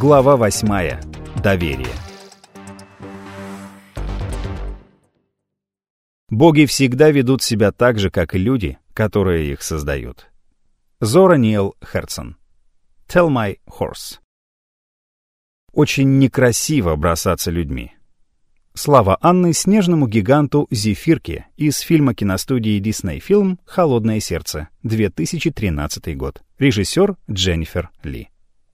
Глава 8. Доверие. Боги всегда ведут себя так же, как и люди, которые их создают. Зора Неил Херцен. Tell my horse. Очень некрасиво бросаться людьми. Слава Анны снежному гиганту Зефирке из фильма киностудии Disney Film «Холодное сердце», 2013 год. Режиссер Дженнифер Ли.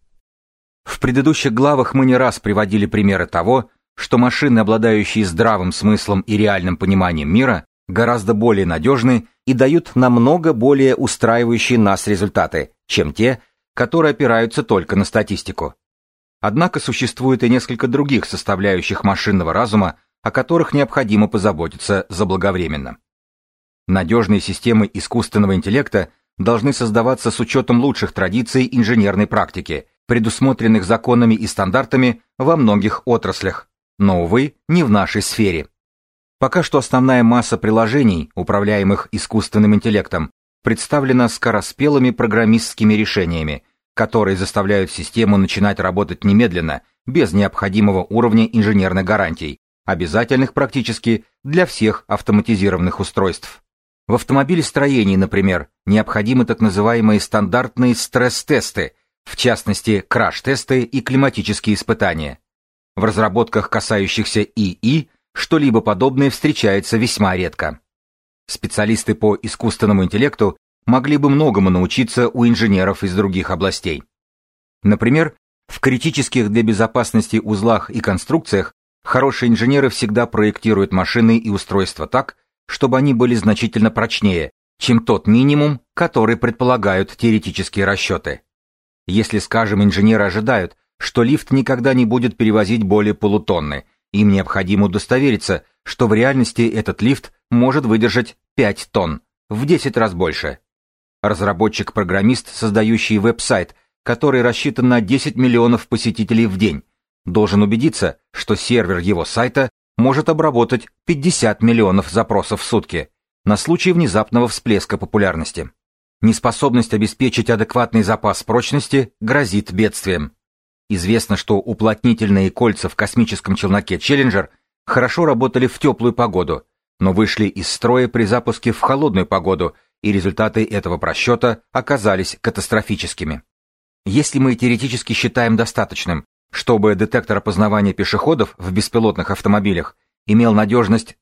В предыдущих главах мы не раз приводили примеры того, что машины, обладающие здравым смыслом и реальным пониманием мира, гораздо более надежны и дают намного более устраивающие нас результаты, чем те, которые опираются только на статистику. Однако существует и несколько других составляющих машинного разума, о которых необходимо позаботиться заблаговременно. Надежные системы искусственного интеллекта должны создаваться с учетом лучших традиций инженерной практики, предусмотренных законами и стандартами во многих отраслях, но, увы, не в нашей сфере. Пока что основная масса приложений, управляемых искусственным интеллектом, представлена скороспелыми программистскими решениями, которые заставляют систему начинать работать немедленно, без необходимого уровня инженерных гарантий, обязательных практически для всех автоматизированных устройств. В автомобилестроении, например, необходимы так называемые стандартные стресс-тесты, в частности, краш-тесты и климатические испытания. В разработках, касающихся ИИ, что-либо подобное встречается весьма редко. Специалисты по искусственному интеллекту могли бы многому научиться у инженеров из других областей. Например, в критических для безопасности узлах и конструкциях хорошие инженеры всегда проектируют машины и устройства так, чтобы они были значительно прочнее, чем тот минимум, который предполагают теоретические расчеты. Если, скажем, инженеры ожидают, что лифт никогда не будет перевозить более полутонны, им необходимо удостовериться, что в реальности этот лифт может выдержать 5 тонн, в 10 раз больше. Разработчик-программист, создающий веб-сайт, который рассчитан на 10 миллионов посетителей в день, должен убедиться, что сервер его сайта может обработать 50 миллионов запросов в сутки на случай внезапного всплеска популярности. Неспособность обеспечить адекватный запас прочности грозит бедствием. Известно, что уплотнительные кольца в космическом челноке Челленджер хорошо работали в теплую погоду, но вышли из строя при запуске в холодную погоду, и результаты этого просчета оказались катастрофическими. Если мы теоретически считаем достаточным, чтобы детектор опознавания пешеходов в беспилотных автомобилях имел надежность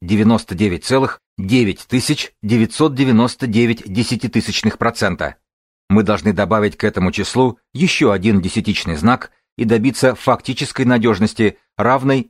99,999%, мы должны добавить к этому числу еще один десятичный знак и добиться фактической надежности, равной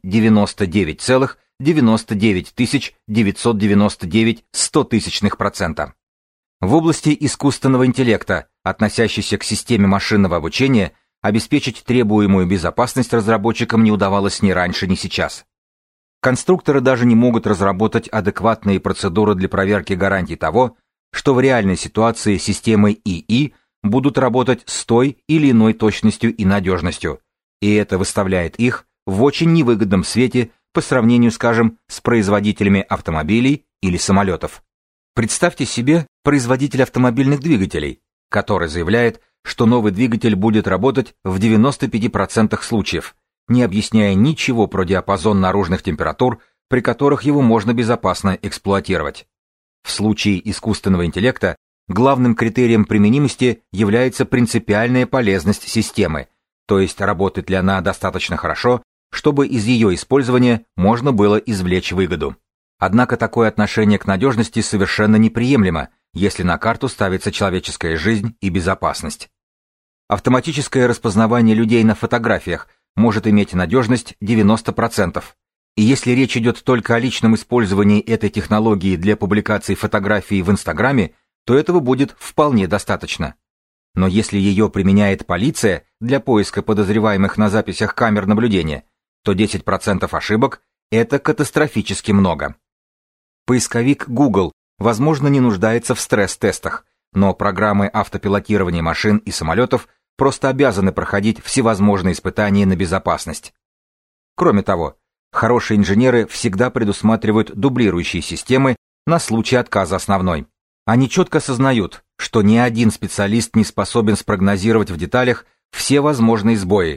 99,999,100%. В области искусственного интеллекта, относящейся к системе машинного обучения, обеспечить требуемую безопасность разработчикам не удавалось ни раньше, ни сейчас. Конструкторы даже не могут разработать адекватные процедуры для проверки гарантий того, что в реальной ситуации системы ИИ будут работать с той или иной точностью и надежностью, и это выставляет их в очень невыгодном свете по сравнению, скажем, с производителями автомобилей или самолетов. Представьте себе производитель автомобильных двигателей, который заявляет, что новый двигатель будет работать в 95% случаев, не объясняя ничего про диапазон наружных температур, при которых его можно безопасно эксплуатировать. В случае искусственного интеллекта главным критерием применимости является принципиальная полезность системы, то есть работает ли она достаточно хорошо, чтобы из ее использования можно было извлечь выгоду. Однако такое отношение к надежности совершенно неприемлемо, если на карту ставится человеческая жизнь и безопасность. Автоматическое распознавание людей на фотографиях может иметь надежность 90%, и если речь идет только о личном использовании этой технологии для публикации фотографий в Инстаграме, то этого будет вполне достаточно. Но если ее применяет полиция для поиска подозреваемых на записях камер наблюдения, то 10% ошибок – это катастрофически много. Поисковик Google, возможно, не нуждается в стресс-тестах, но программы автопилотирования машин и самолетов просто обязаны проходить всевозможные испытания на безопасность. Кроме того, хорошие инженеры всегда предусматривают дублирующие системы на случай отказа основной. Они четко осознают, что ни один специалист не способен спрогнозировать в деталях все возможные сбои,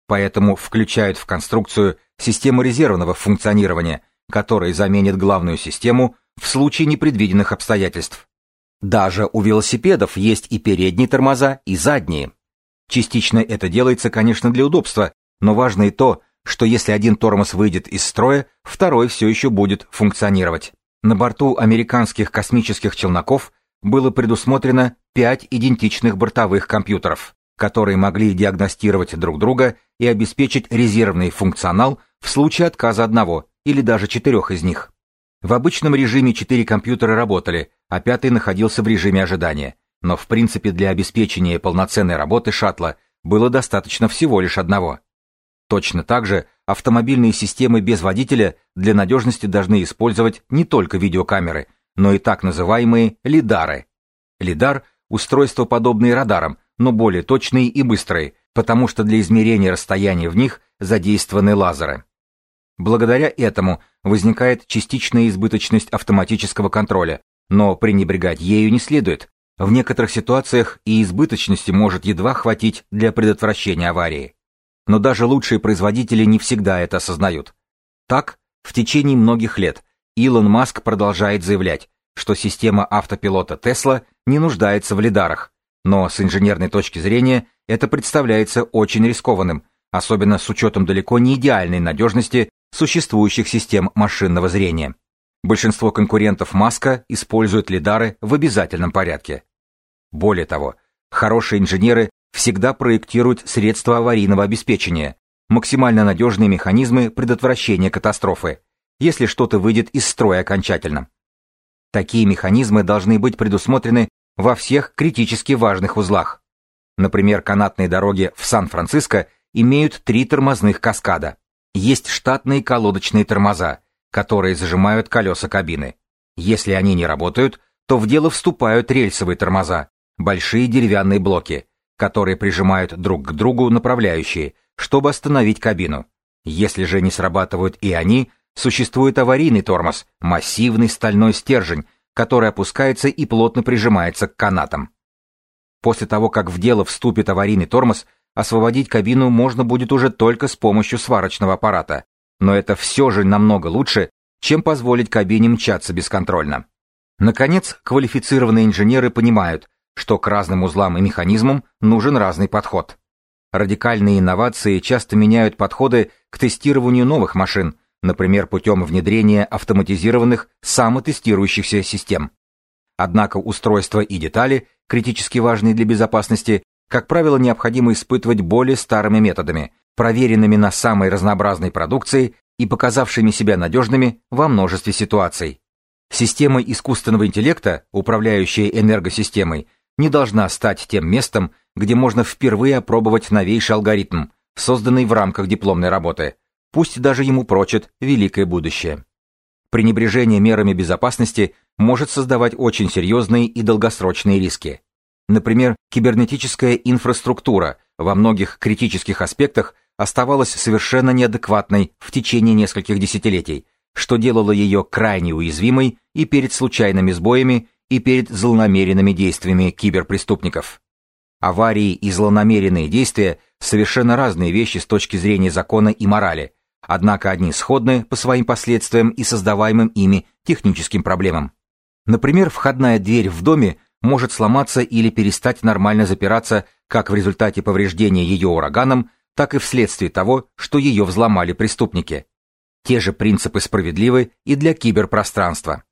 поэтому включают в конструкцию систему резервного функционирования, которая заменит главную систему в случае непредвиденных обстоятельств. Даже у велосипедов есть и передние тормоза, и задние. Частично это делается, конечно, для удобства, но важно и то, что если один тормоз выйдет из строя, второй все еще будет функционировать. На борту американских космических челноков было предусмотрено 5 идентичных бортовых компьютеров, которые могли диагностировать друг друга и обеспечить резервный функционал в случае отказа одного или даже 4 из них. В обычном режиме 4 компьютера работали, а 5-й находился в режиме ожидания, но в принципе для обеспечения полноценной работы шаттла было достаточно всего лишь одного. Точно так же автомобильные системы без водителя для надежности должны использовать не только видеокамеры, но и так называемые лидары. Лидар – устройства, подобные радарам, но более точные и быстрые, потому что для измерения расстояния в них задействованы лазеры. Благодаря этому возникает частичная избыточность автоматического контроля, но пренебрегать ею не следует. В некоторых ситуациях и избыточности может едва хватить для предотвращения аварии. Но даже лучшие производители не всегда это осознают. Так, в течение многих лет Илон Маск продолжает заявлять, что система автопилота Tesla не нуждается в лидарах, но с инженерной точки зрения это представляется очень рискованным, особенно с учетом далеко не идеальной надежности существующих систем машинного зрения. Большинство конкурентов Маска используют лидары в обязательном порядке. Более того, хорошие инженеры всегда проектируют средства аварийного обеспечения, максимально надежные механизмы предотвращения катастрофы, если что-то выйдет из строя окончательно. Такие механизмы должны быть предусмотрены во всех критически важных узлах. Например, канатные дороги в Сан-Франциско имеют 3 тормозных каскада. Есть штатные колодочные тормоза, которые зажимают колеса кабины. Если они не работают, то в дело вступают рельсовые тормоза, большие деревянные блоки, которые прижимают друг к другу направляющие, чтобы остановить кабину. Если же не срабатывают и они, существует аварийный тормоз, массивный стальной стержень, который опускается и плотно прижимается к канатам. После того, как в дело вступит аварийный тормоз, освободить кабину можно будет уже только с помощью сварочного аппарата, но это все же намного лучше, чем позволить кабине мчаться бесконтрольно. Наконец, квалифицированные инженеры понимают, что к разным узлам и механизмам нужен разный подход. Радикальные инновации часто меняют подходы к тестированию новых машин, например, путем внедрения автоматизированных самотестирующихся систем. Однако устройства и детали, критически важные для безопасности, как правило, необходимо испытывать более старыми методами, проверенными на самой разнообразной продукции и показавшими себя надежными во множестве ситуаций. Система искусственного интеллекта, управляющая энергосистемой, не должна стать тем местом, где можно впервые опробовать новейший алгоритм, созданный в рамках дипломной работы, пусть даже ему прочат великое будущее. Пренебрежение мерами безопасности может создавать очень серьезные и долгосрочные риски. Например, кибернетическая инфраструктура во многих критических аспектах оставалась совершенно неадекватной в течение нескольких десятилетий, что делало ее крайне уязвимой и перед случайными сбоями, и перед злонамеренными действиями киберпреступников. Аварии и злонамеренные действия – совершенно разные вещи с точки зрения закона и морали, однако одни сходны по своим последствиям и создаваемым ими техническим проблемам. Например, входная дверь в доме может сломаться или перестать нормально запираться как в результате повреждения ее ураганом, так и вследствие того, что ее взломали преступники. Те же принципы справедливы и для киберпространства.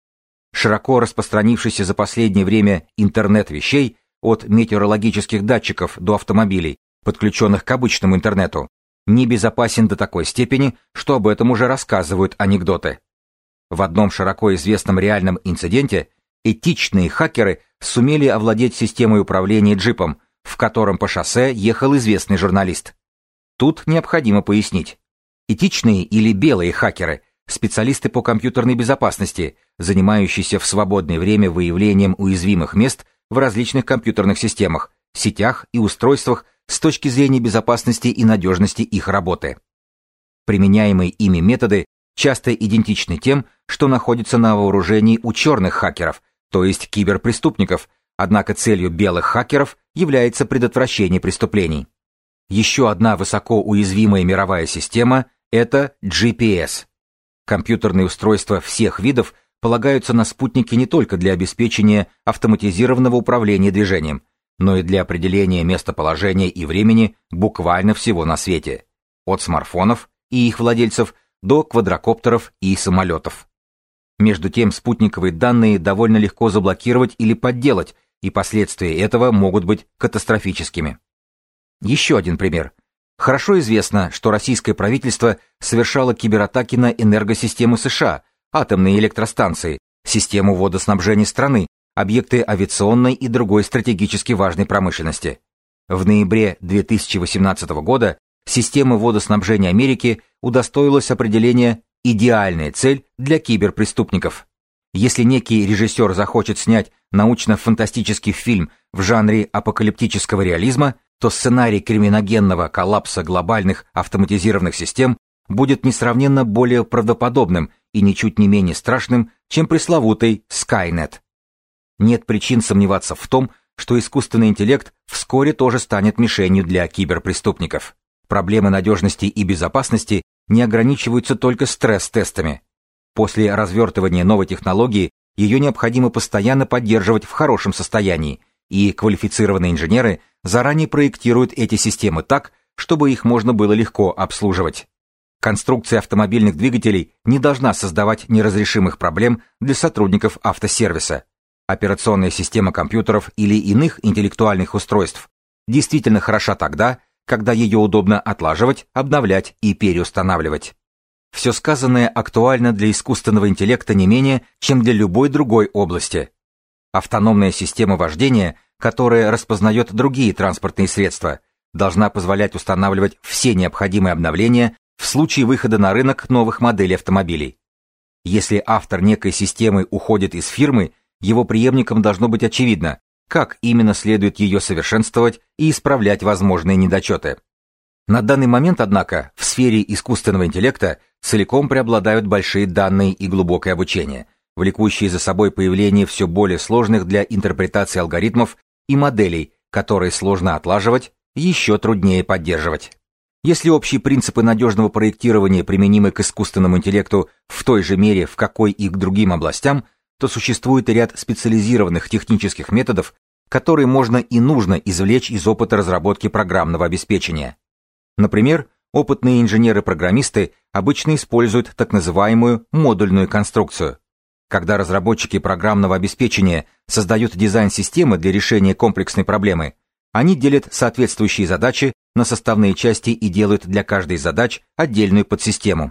Широко распространившийся за последнее время интернет вещей, от метеорологических датчиков до автомобилей, подключенных к обычному интернету, небезопасен до такой степени, что об этом уже рассказывают анекдоты. В одном широко известном реальном инциденте этичные хакеры сумели овладеть системой управления джипом, в котором по шоссе ехал известный журналист. Тут необходимо пояснить. Этичные или белые хакеры – специалисты по компьютерной безопасности, занимающиеся в свободное время выявлением уязвимых мест в различных компьютерных системах, сетях и устройствах с точки зрения безопасности и надежности их работы. Применяемые ими методы часто идентичны тем, что находятся на вооружении у черных хакеров, то есть киберпреступников, однако целью белых хакеров является предотвращение преступлений. Еще одна высоко уязвимая мировая система – это GPS. Компьютерные устройства всех видов полагаются на спутники не только для обеспечения автоматизированного управления движением, но и для определения местоположения и времени буквально всего на свете. От смартфонов и их владельцев до квадрокоптеров и самолетов. Между тем, спутниковые данные довольно легко заблокировать или подделать, и последствия этого могут быть катастрофическими. Еще один пример. Хорошо известно, что российское правительство совершало кибератаки на энергосистемы США, атомные электростанции, систему водоснабжения страны, объекты авиационной и другой стратегически важной промышленности. В ноябре 2018 года система водоснабжения Америки удостоилась определения «идеальная цель для киберпреступников». Если некий режиссер захочет снять научно-фантастический фильм в жанре апокалиптического реализма, то сценарий криминогенного коллапса глобальных автоматизированных систем будет несравненно более правдоподобным и ничуть не менее страшным, чем пресловутый Skynet. Нет причин сомневаться в том, что искусственный интеллект вскоре тоже станет мишенью для киберпреступников. Проблемы надежности и безопасности не ограничиваются только стресс-тестами. После развертывания новой технологии ее необходимо постоянно поддерживать в хорошем состоянии, и квалифицированные инженеры заранее проектируют эти системы так, чтобы их можно было легко обслуживать. Конструкция автомобильных двигателей не должна создавать неразрешимых проблем для сотрудников автосервиса. Операционная система компьютеров или иных интеллектуальных устройств действительно хороша тогда, когда ее удобно отлаживать, обновлять и переустанавливать. Все сказанное актуально для искусственного интеллекта не менее, чем для любой другой области. Автономная система вождения, которая распознает другие транспортные средства, должна позволять устанавливать все необходимые обновления в случае выхода на рынок новых моделей автомобилей. Если автор некой системы уходит из фирмы, его преемникам должно быть очевидно, как именно следует ее совершенствовать и исправлять возможные недочеты. На данный момент, однако, в сфере искусственного интеллекта целиком преобладают большие данные и глубокое обучение, влекущие за собой появление все более сложных для интерпретации алгоритмов и моделей, которые сложно отлаживать, еще труднее поддерживать. Если общие принципы надежного проектирования применимы к искусственному интеллекту в той же мере, в какой и к другим областям, то существует ряд специализированных технических методов, которые можно и нужно извлечь из опыта разработки программного обеспечения. Например, опытные инженеры-программисты обычно используют так называемую модульную конструкцию. Когда разработчики программного обеспечения создают дизайн системы для решения комплексной проблемы, они делят соответствующие задачи на составные части и делают для каждой из задач отдельную подсистему.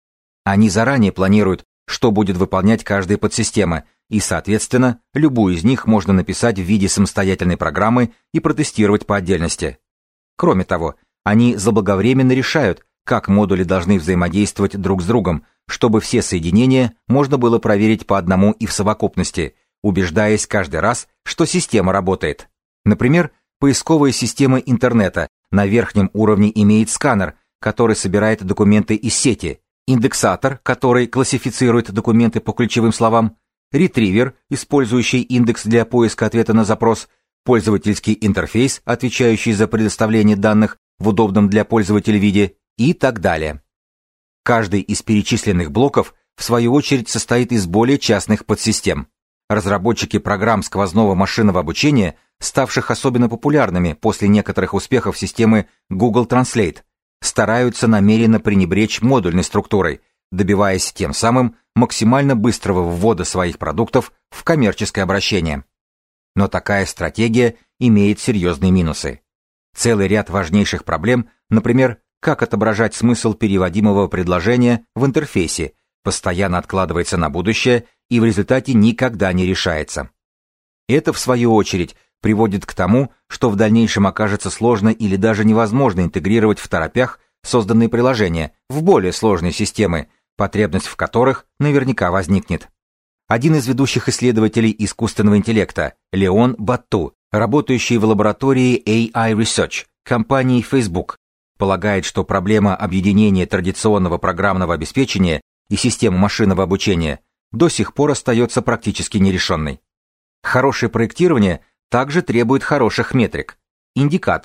Они заранее планируют, что будет выполнять каждая подсистема, и, соответственно, любую из них можно написать в виде самостоятельной программы и протестировать по отдельности. Кроме того, они заблаговременно решают, как модули должны взаимодействовать друг с другом, чтобы все соединения можно было проверить по одному и в совокупности, убеждаясь каждый раз, что система работает. Например, поисковая система интернета на верхнем уровне имеет сканер, который собирает документы из сети, индексатор, который классифицирует документы по ключевым словам, ретривер, использующий индекс для поиска ответа на запрос, пользовательский интерфейс, отвечающий за предоставление данных в удобном для пользователя виде и так далее. Каждый из перечисленных блоков, в свою очередь, состоит из более частных подсистем. Разработчики программ сквозного машинного обучения, ставших особенно популярными после некоторых успехов системы Google Translate, стараются намеренно пренебречь модульной структурой, добиваясь тем самым максимально быстрого ввода своих продуктов в коммерческое обращение. Но такая стратегия имеет серьезные минусы. Целый ряд важнейших проблем, например, как отображать смысл переводимого предложения в интерфейсе, постоянно откладывается на будущее и в результате никогда не решается. Это, в свою очередь, приводит к тому, что в дальнейшем окажется сложно или даже невозможно интегрировать второпях созданные приложения в более сложные системы, потребность в которых наверняка возникнет. Один из ведущих исследователей искусственного интеллекта, Леон Батту, работающий в лаборатории AI Research компании Facebook, полагает, что проблема объединения традиционного программного обеспечения и системы машинного обучения до сих пор остается практически нерешенной. Хорошее проектирование также требует хороших метрик, индикаторов,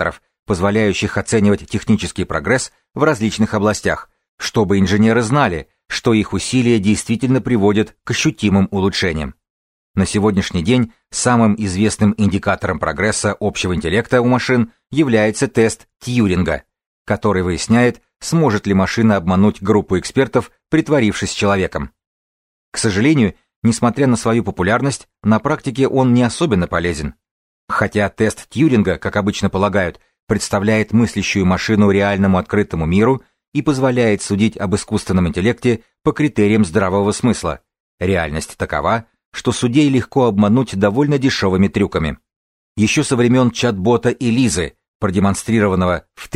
позволяющих оценивать технический прогресс в различных областях, чтобы инженеры знали, что их усилия действительно приводят к ощутимым улучшениям. На сегодняшний день самым известным индикатором прогресса общего интеллекта у машин является тест Тьюринга, который выясняет, сможет ли машина обмануть группу экспертов, притворившись человеком. К сожалению, несмотря на свою популярность, на практике он не особенно полезен. Хотя тест Тьюринга, как обычно полагают, представляет мыслящую машину реальному открытому миру и позволяет судить об искусственном интеллекте по критериям здравого смысла, реальность такова, что судей легко обмануть довольно дешевыми трюками. Еще со времен чат-бота Элизы, продемонстрированного в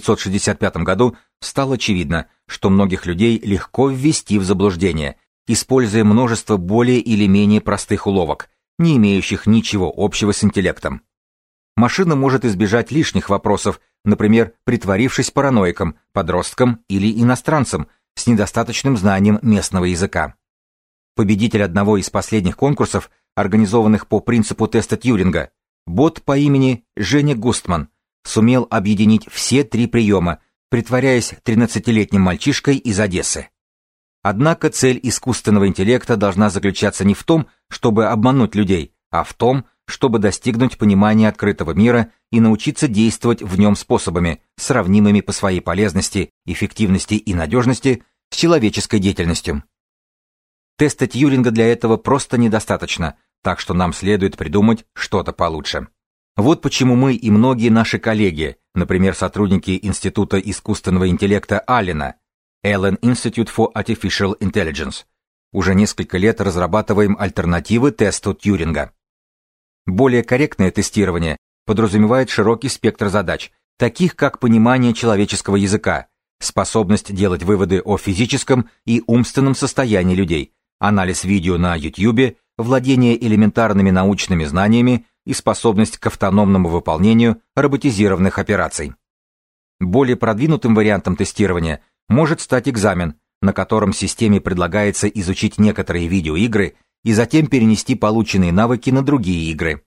1965 году, стало очевидно, что многих людей легко ввести в заблуждение, используя множество более или менее простых уловок, не имеющих ничего общего с интеллектом. Машина может избежать лишних вопросов, например, притворившись параноиком, подростком или иностранцем с недостаточным знанием местного языка. Победитель одного из последних конкурсов, организованных по принципу теста Тьюринга, бот по имени Женя Густман, сумел объединить все три приема, притворяясь 13-летним мальчишкой из Одессы. Однако цель искусственного интеллекта должна заключаться не в том, чтобы обмануть людей, а в том, чтобы достигнуть понимания открытого мира и научиться действовать в нем способами, сравнимыми по своей полезности, эффективности и надежности с человеческой деятельностью. Теста Тьюринга для этого просто недостаточно, так что нам следует придумать что-то получше. Вот почему мы и многие наши коллеги, например, сотрудники Института искусственного интеллекта Аллена, Allen Institute for Artificial Intelligence, уже несколько лет разрабатываем альтернативы тесту Тьюринга. Более корректное тестирование подразумевает широкий спектр задач, таких как понимание человеческого языка, способность делать выводы о физическом и умственном состоянии людей, анализ видео на YouTube, владение элементарными научными знаниями и способность к автономному выполнению роботизированных операций. Более продвинутым вариантом тестирования может стать экзамен, на котором системе предлагается изучить некоторые видеоигры и затем перенести полученные навыки на другие игры.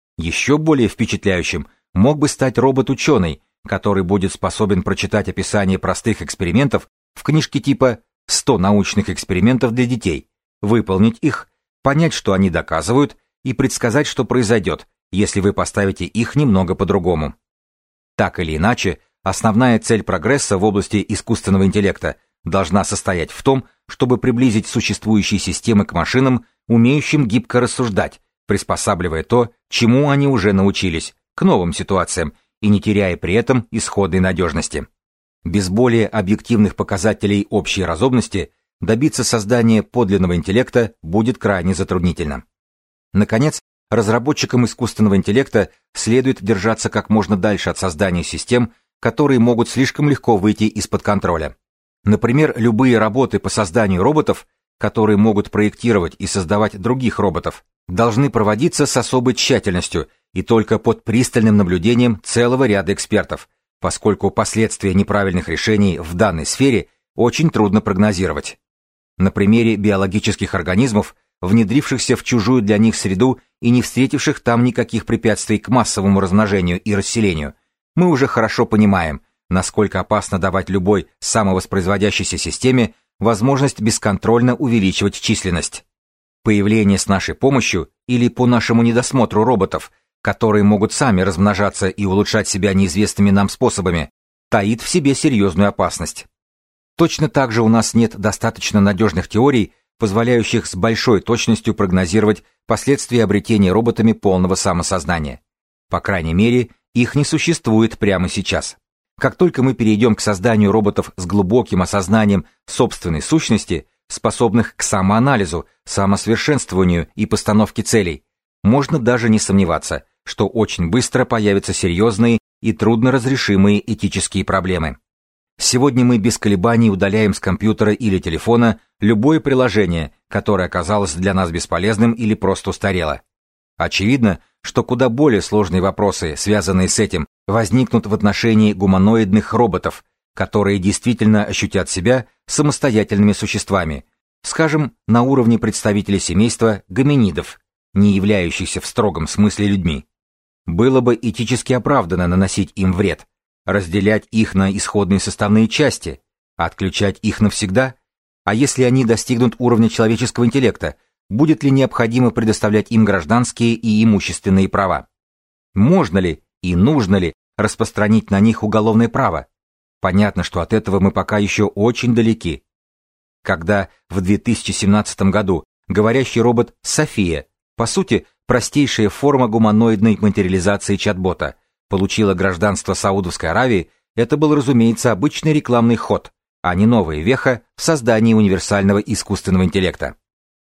Еще более впечатляющим мог бы стать робот-ученый, который будет способен прочитать описание простых экспериментов в книжке типа «100 научных экспериментов для детей», выполнить их, понять, что они доказывают, и предсказать, что произойдет, если вы поставите их немного по-другому. Так или иначе, основная цель прогресса в области искусственного интеллекта должна состоять в том, чтобы приблизить существующие системы к машинам, умеющим гибко рассуждать, приспосабливая то, чему они уже научились, к новым ситуациям и не теряя при этом исходной надежности. Без более объективных показателей общей разумности добиться создания подлинного интеллекта будет крайне затруднительно. Наконец, разработчикам искусственного интеллекта следует держаться как можно дальше от создания систем, которые могут слишком легко выйти из-под контроля. Например, любые работы по созданию роботов, которые могут проектировать и создавать других роботов, должны проводиться с особой тщательностью и только под пристальным наблюдением целого ряда экспертов, поскольку последствия неправильных решений в данной сфере очень трудно прогнозировать. На примере биологических организмов, внедрившихся в чужую для них среду и не встретивших там никаких препятствий к массовому размножению и расселению, мы уже хорошо понимаем, насколько опасно давать любой самовоспроизводящейся системе возможность бесконтрольно увеличивать численность. Появление с нашей помощью или по нашему недосмотру роботов, которые могут сами размножаться и улучшать себя неизвестными нам способами, таит в себе серьезную опасность. Точно так же у нас нет достаточно надежных теорий, позволяющих с большой точностью прогнозировать последствия обретения роботами полного самосознания. По крайней мере, их не существует прямо сейчас. Как только мы перейдем к созданию роботов с глубоким осознанием собственной сущности, способных к самоанализу, самосовершенствованию и постановке целей, можно даже не сомневаться, что очень быстро появятся серьезные и трудноразрешимые этические проблемы. Сегодня мы без колебаний удаляем с компьютера или телефона любое приложение, которое оказалось для нас бесполезным или просто устарело. Очевидно, что куда более сложные вопросы, связанные с этим, возникнут в отношении гуманоидных роботов, которые действительно ощутят себя самостоятельными существами, скажем, на уровне представителей семейства гоминидов, не являющихся в строгом смысле людьми. Было бы этически оправданно наносить им вред, разделять их на исходные составные части, отключать их навсегда? А если они достигнут уровня человеческого интеллекта, будет ли необходимо предоставлять им гражданские и имущественные права? Можно ли и нужно ли распространить на них уголовное право? Понятно, что от этого мы пока еще очень далеки. Когда в 2017 году говорящий робот София, по сути, простейшая форма гуманоидной материализации чат-бота, получила гражданство Саудовской Аравии, это был, разумеется, обычный рекламный ход, а не новая веха в создании универсального искусственного интеллекта.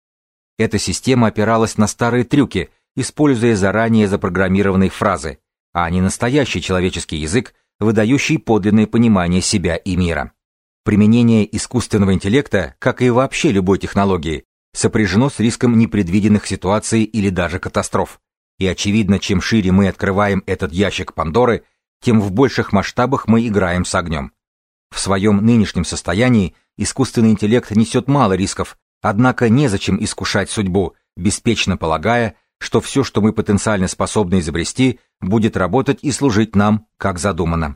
Эта система опиралась на старые трюки, используя заранее запрограммированные фразы, а не настоящий человеческий язык, выдающий подлинное понимание себя и мира. Применение искусственного интеллекта, как и вообще любой технологии, сопряжено с риском непредвиденных ситуаций или даже катастроф. И очевидно, чем шире мы открываем этот ящик Пандоры, тем в больших масштабах мы играем с огнем. В своем нынешнем состоянии искусственный интеллект несет мало рисков, однако незачем искушать судьбу, беспечно полагая, что все, что мы потенциально способны изобрести, будет работать и служить нам, как задумано.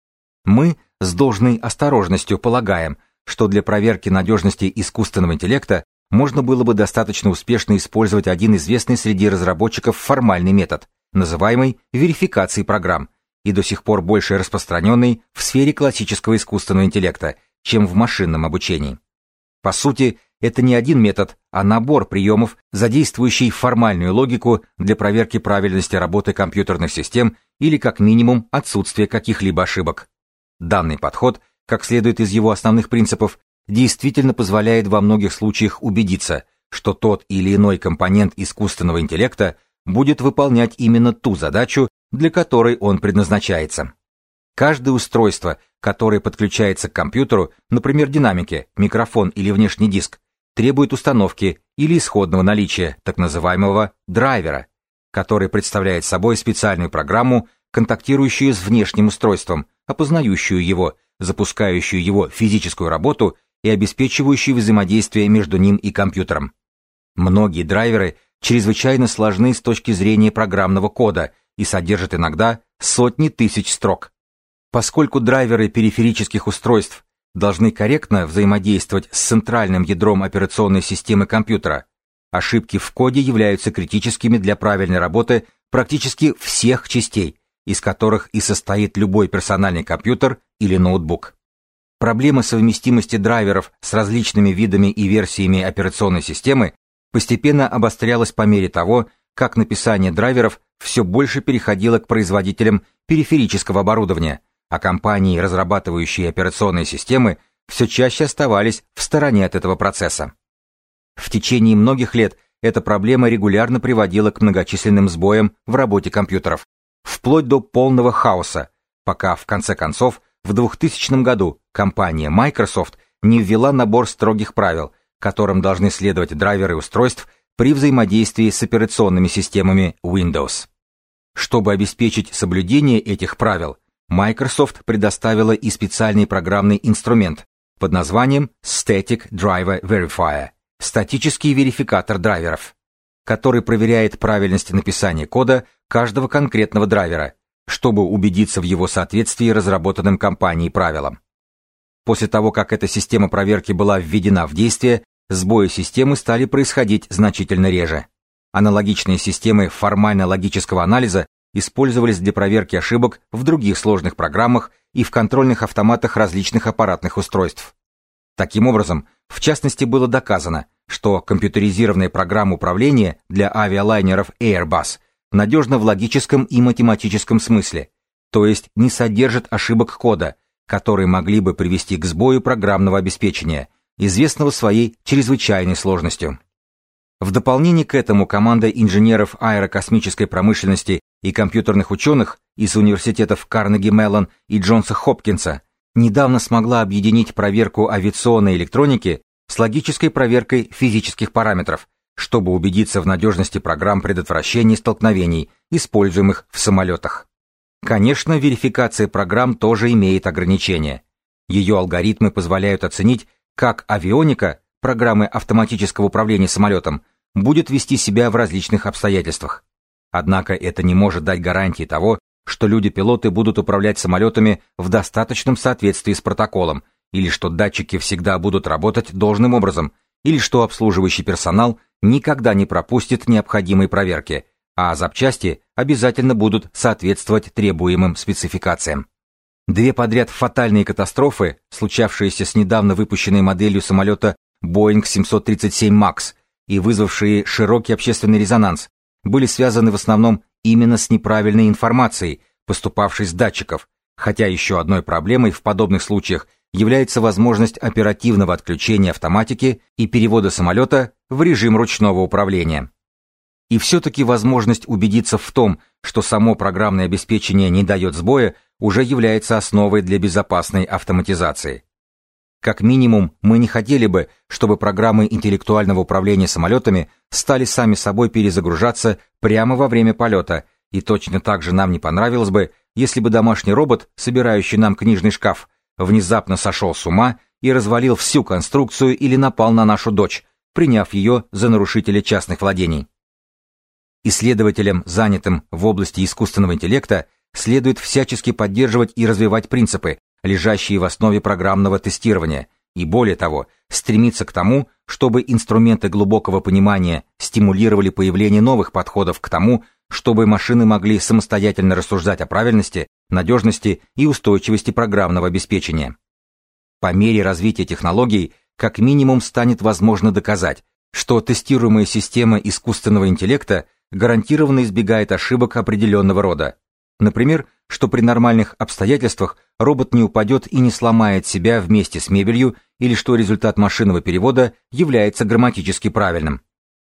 Мы с должной осторожностью полагаем, что для проверки надежности искусственного интеллекта можно было бы достаточно успешно использовать один известный среди разработчиков формальный метод, называемый верификацией программ, и до сих пор больше распространенный в сфере классического искусственного интеллекта, чем в машинном обучении. По сути, это не один метод, а набор приемов, задействующий формальную логику для проверки правильности работы компьютерных систем или, как минимум, отсутствия каких-либо ошибок. Данный подход, как следует из его основных принципов, действительно позволяет во многих случаях убедиться, что тот или иной компонент искусственного интеллекта будет выполнять именно ту задачу, для которой он предназначается. Каждое устройство, которое подключается к компьютеру, например, динамики, микрофон или внешний диск, требует установки или исходного наличия так называемого драйвера, который представляет собой специальную программу, контактирующую с внешним устройством, опознающую его, запускающую его физическую работу и обеспечивающую взаимодействие между ним и компьютером. Многие драйверы чрезвычайно сложны с точки зрения программного кода и содержат иногда сотни тысяч строк. Поскольку драйверы периферических устройств должны корректно взаимодействовать с центральным ядром операционной системы компьютера, ошибки в коде являются критическими для правильной работы практически всех частей, из которых и состоит любой персональный компьютер или ноутбук. Проблема совместимости драйверов с различными видами и версиями операционной системы постепенно обострялась по мере того, как написание драйверов все больше переходило к производителям периферического оборудования, а компании, разрабатывающие операционные системы, все чаще оставались в стороне от этого процесса. В течение многих лет эта проблема регулярно приводила к многочисленным сбоям в работе компьютеров, вплоть до полного хаоса, пока в конце концов в 2000 году компания Microsoft не ввела набор строгих правил, которым должны следовать драйверы устройств при взаимодействии с операционными системами Windows. Чтобы обеспечить соблюдение этих правил, Microsoft предоставила и специальный программный инструмент под названием Static Driver Verifier – статический верификатор драйверов, который проверяет правильность написания кода каждого конкретного драйвера, чтобы убедиться в его соответствии разработанным компанией правилам. После того, как эта система проверки была введена в действие, сбои системы стали происходить значительно реже. Аналогичные системы формально-логического анализа использовались для проверки ошибок в других сложных программах и в контрольных автоматах различных аппаратных устройств. Таким образом, в частности, было доказано, что компьютеризированная программа управления для авиалайнеров Airbus надежна в логическом и математическом смысле, то есть не содержит ошибок кода, которые могли бы привести к сбою программного обеспечения, известного своей чрезвычайной сложностью. В дополнение к этому команда инженеров аэрокосмической промышленности и компьютерных ученых из университетов Карнеги-Меллон и Джонса Хопкинса недавно смогла объединить проверку авиационной электроники с логической проверкой физических параметров, чтобы убедиться в надежности программ предотвращения столкновений, используемых в самолетах. Конечно, верификация программ тоже имеет ограничения. Ее алгоритмы позволяют оценить, как авионика, программы автоматического управления самолетом, будет вести себя в различных обстоятельствах. Однако это не может дать гарантии того, что что люди-пилоты будут управлять самолетами в достаточном соответствии с протоколом, или что датчики всегда будут работать должным образом, или что обслуживающий персонал никогда не пропустит необходимые проверки, а запчасти обязательно будут соответствовать требуемым спецификациям. Две подряд фатальные катастрофы, случавшиеся с недавно выпущенной моделью самолета Boeing 737 MAX и вызвавшие широкий общественный резонанс, были связаны в основном именно с неправильной информацией, поступавшей с датчиков, хотя еще одной проблемой в подобных случаях является возможность оперативного отключения автоматики и перевода самолета в режим ручного управления. И все-таки возможность убедиться в том, что само программное обеспечение не дает сбоя, уже является основой для безопасной автоматизации. Как минимум, мы не хотели бы, чтобы программы интеллектуального управления самолетами стали сами собой перезагружаться прямо во время полета, и точно так же нам не понравилось бы, если бы домашний робот, собирающий нам книжный шкаф, внезапно сошел с ума и развалил всю конструкцию или напал на нашу дочь, приняв ее за нарушителя частных владений. Исследователям, занятым в области искусственного интеллекта, следует всячески поддерживать и развивать принципы, лежащие в основе программного тестирования, и более того, стремиться к тому, чтобы инструменты глубокого понимания стимулировали появление новых подходов к тому, чтобы машины могли самостоятельно рассуждать о правильности, надежности и устойчивости программного обеспечения. По мере развития технологий, как минимум станет возможно доказать, что тестируемая система искусственного интеллекта гарантированно избегает ошибок определенного рода. Например, что при нормальных обстоятельствах робот не упадет и не сломает себя вместе с мебелью, или что результат машинного перевода является грамматически правильным.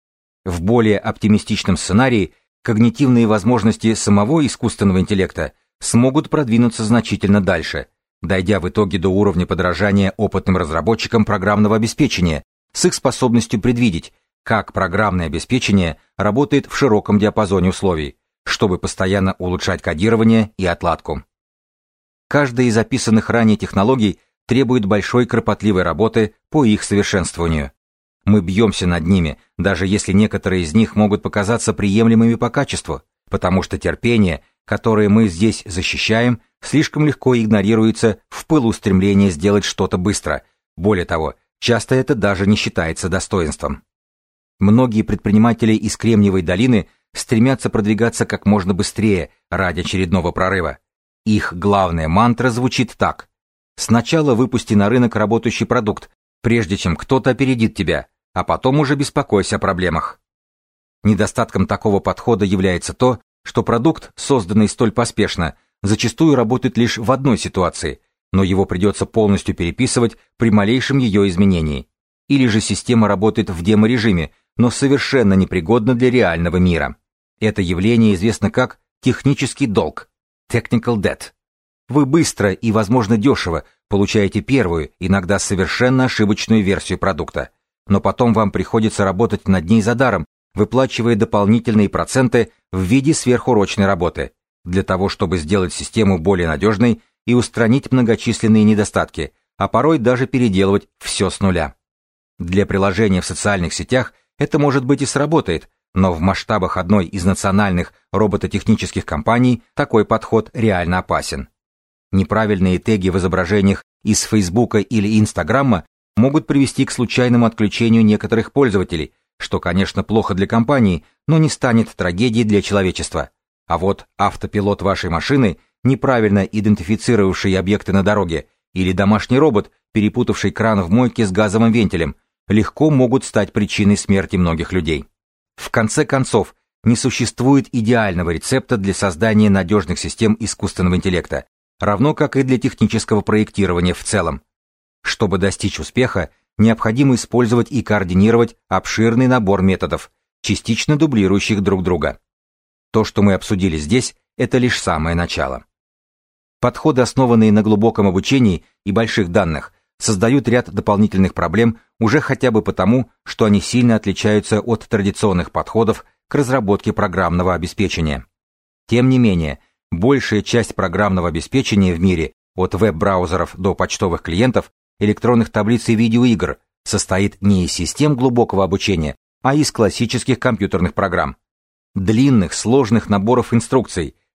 В более оптимистичном сценарии когнитивные возможности самого искусственного интеллекта смогут продвинуться значительно дальше, дойдя в итоге до уровня подражания опытным разработчикам программного обеспечения с их способностью предвидеть, как программное обеспечение работает в широком диапазоне условий, чтобы постоянно улучшать кодирование и отладку. Каждая из описанных ранее технологий требует большой кропотливой работы по их совершенствованию. Мы бьемся над ними, даже если некоторые из них могут показаться приемлемыми по качеству, потому что терпение, которое мы здесь защищаем, слишком легко игнорируется в пылу стремления сделать что-то быстро. Более того, часто это даже не считается достоинством. Многие предприниматели из Кремниевой долины стремятся продвигаться как можно быстрее ради очередного прорыва. Их главная мантра звучит так: сначала выпусти на рынок работающий продукт, прежде чем кто-то опередит тебя, а потом уже беспокойся о проблемах. Недостатком такого подхода является то, что продукт, созданный столь поспешно, зачастую работает лишь в одной ситуации, но его придется полностью переписывать при малейшем ее изменении. Или же система работает в демо-режиме, но совершенно непригодна для реального мира. Это явление известно как технический долг, technical debt. Вы быстро и, возможно, дешево получаете первую, иногда совершенно ошибочную версию продукта, но потом вам приходится работать над ней за даром, выплачивая дополнительные проценты в виде сверхурочной работы, для того, чтобы сделать систему более надежной и устранить многочисленные недостатки, а порой даже переделывать все с нуля. Для приложения в социальных сетях это, может быть, и сработает, но в масштабах одной из национальных робототехнических компаний такой подход реально опасен. Неправильные теги в изображениях из Фейсбука или Инстаграма могут привести к случайному отключению некоторых пользователей, что, конечно, плохо для компании, но не станет трагедией для человечества. А вот автопилот вашей машины, неправильно идентифицировавший объекты на дороге, или домашний робот, перепутавший кран в мойке с газовым вентилем, легко могут стать причиной смерти многих людей. В конце концов, не существует идеального рецепта для создания надежных систем искусственного интеллекта, равно как и для технического проектирования в целом. Чтобы достичь успеха, необходимо использовать и координировать обширный набор методов, частично дублирующих друг друга. То, что мы обсудили здесь, это лишь самое начало. Подходы, основанные на глубоком обучении и больших данных, создают ряд дополнительных проблем уже хотя бы потому, что они сильно отличаются от традиционных подходов к разработке программного обеспечения. Тем не менее, большая часть программного обеспечения в мире, от веб-браузеров до почтовых клиентов, электронных таблиц и видеоигр, состоит не из систем глубокого обучения, а из классических компьютерных программ. Длинных, сложных наборов инструкций,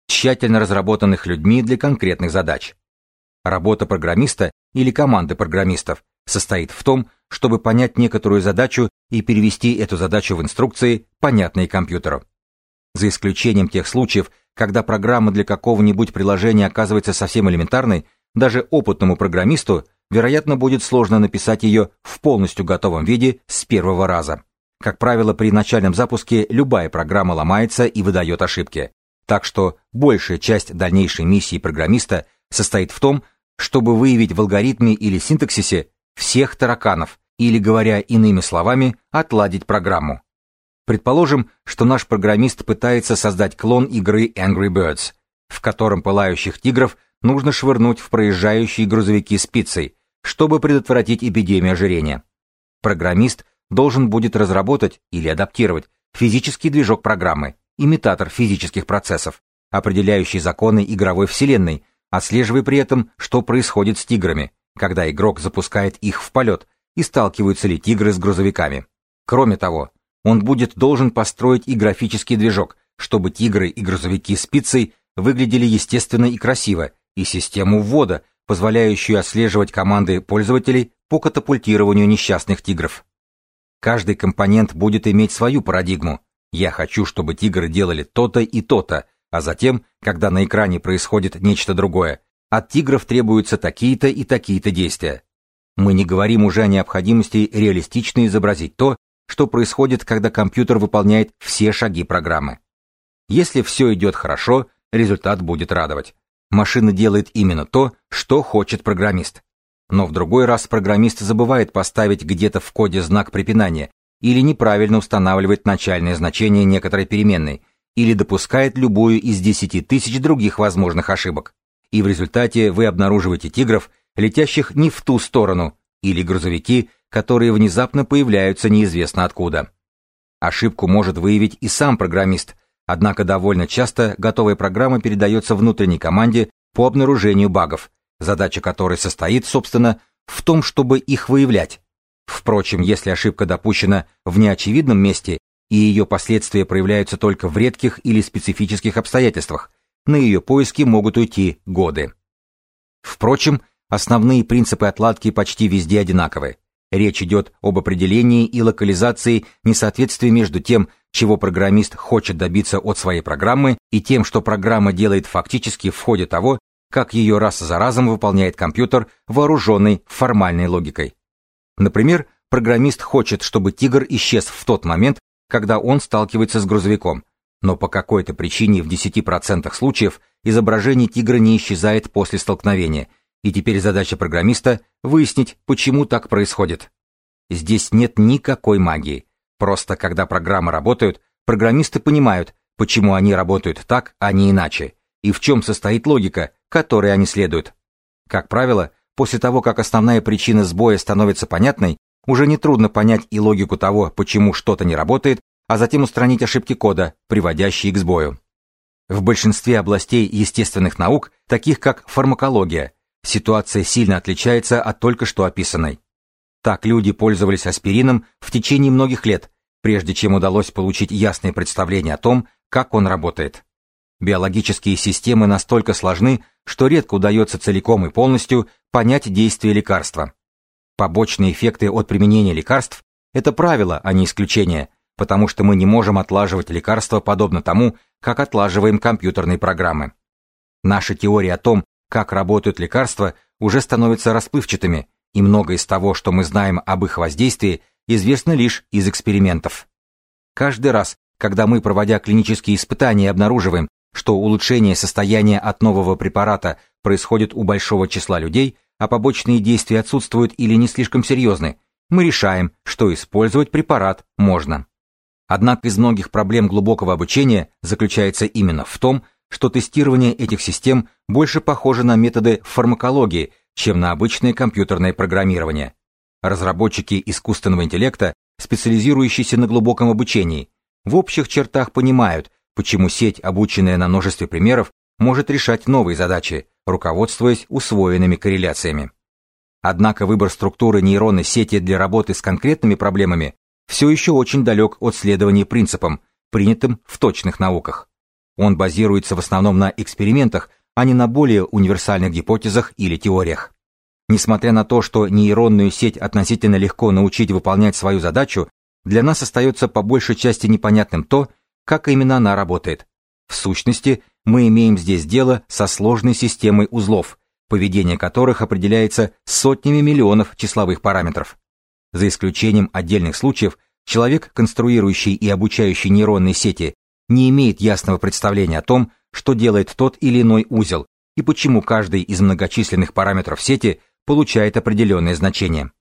тщательно разработанных людьми для конкретных задач. Работа программиста или команды программистов состоит в том, чтобы понять некоторую задачу и перевести эту задачу в инструкции, понятные компьютеру. За исключением тех случаев, когда программа для какого-нибудь приложения оказывается совсем элементарной, даже опытному программисту, вероятно, будет сложно написать ее в полностью готовом виде с первого раза. Как правило, при начальном запуске любая программа ломается и выдает ошибки. Так что большая часть дальнейшей миссии программиста состоит в том, чтобы выявить в алгоритме или синтаксисе всех тараканов, или, говоря иными словами, отладить программу. Предположим, что наш программист пытается создать клон игры Angry Birds, в котором пылающих тигров нужно швырнуть в проезжающие грузовики с пиццей, чтобы предотвратить эпидемию ожирения. Программист должен будет разработать или адаптировать физический движок программы, имитатор физических процессов, определяющий законы игровой вселенной, отслеживая при этом, что происходит с тиграми, когда игрок запускает их в полет, и сталкиваются ли тигры с грузовиками. Кроме того, он будет должен построить и графический движок, чтобы тигры и грузовики с пиццей выглядели естественно и красиво, и систему ввода, позволяющую отслеживать команды пользователей по катапультированию несчастных тигров. Каждый компонент будет иметь свою парадигму. Я хочу, чтобы тигры делали то-то и то-то, а затем, когда на экране происходит нечто другое, от тигров требуются такие-то и такие-то действия. Мы не говорим уже о необходимости реалистично изобразить то, что происходит, когда компьютер выполняет все шаги программы. Если все идет хорошо, результат будет радовать. Машина делает именно то, что хочет программист. Но в другой раз программист забывает поставить где-то в коде знак препинания, или неправильно устанавливает начальное значение некоторой переменной, или допускает любую из 10 тысяч других возможных ошибок. И в результате вы обнаруживаете тигров, летящих не в ту сторону, или грузовики, которые внезапно появляются неизвестно откуда. Ошибку может выявить и сам программист, однако довольно часто готовая программа передается внутренней команде по обнаружению багов, задача которой состоит, собственно, в том, чтобы их выявлять. Впрочем, если ошибка допущена в неочевидном месте, и ее последствия проявляются только в редких или специфических обстоятельствах, на ее поиски могут уйти годы. Впрочем, основные принципы отладки почти везде одинаковы. Речь идет об определении и локализации несоответствия между тем, чего программист хочет добиться от своей программы, и тем, что программа делает фактически в ходе того, как ее раз за разом выполняет компьютер, вооруженный формальной логикой. Например, программист хочет, чтобы тигр исчез в тот момент, когда он сталкивается с грузовиком, но по какой-то причине в 10% случаев изображение тигра не исчезает после столкновения, и теперь задача программиста — выяснить, почему так происходит. Здесь нет никакой магии. Просто когда программы работают, программисты понимают, почему они работают так, а не иначе, и в чем состоит логика, которой они следуют. Как правило, после того, как основная причина сбоя становится понятной, уже нетрудно понять и логику того, почему что-то не работает, а затем устранить ошибки кода, приводящие к сбою. В большинстве областей естественных наук, таких как фармакология, ситуация сильно отличается от только что описанной. Так люди пользовались аспирином в течение многих лет, прежде чем удалось получить ясное представление о том, как он работает. Биологические системы настолько сложны, что редко удается целиком и полностью понять действие лекарства. Побочные эффекты от применения лекарств – это правило, а не исключение, потому что мы не можем отлаживать лекарства подобно тому, как отлаживаем компьютерные программы. Наши теории о том, как работают лекарства, уже становятся расплывчатыми, и многое из того, что мы знаем об их воздействии, известно лишь из экспериментов. Каждый раз, когда мы, проводя клинические испытания, обнаруживаем, что улучшение состояния от нового препарата происходит у большого числа людей, а побочные действия отсутствуют или не слишком серьезны, мы решаем, что использовать препарат можно. Однако из многих проблем глубокого обучения заключается именно в том, что тестирование этих систем больше похоже на методы фармакологии, чем на обычное компьютерное программирование. Разработчики искусственного интеллекта, специализирующиеся на глубоком обучении, в общих чертах понимают, почему сеть, обученная на множестве примеров, может решать новые задачи, руководствуясь усвоенными корреляциями. Однако выбор структуры нейронной сети для работы с конкретными проблемами все еще очень далек от следования принципам, принятым в точных науках. Он базируется в основном на экспериментах, а не на более универсальных гипотезах или теориях. Несмотря на то, что нейронную сеть относительно легко научить выполнять свою задачу, для нас остается по большей части непонятным то, как именно она работает. В сущности, мы имеем здесь дело со сложной системой узлов, поведение которых определяется сотнями миллионов числовых параметров. За исключением отдельных случаев, человек, конструирующий и обучающий нейронные сети, не имеет ясного представления о том, что делает тот или иной узел, и почему каждый из многочисленных параметров сети получает определенное значение.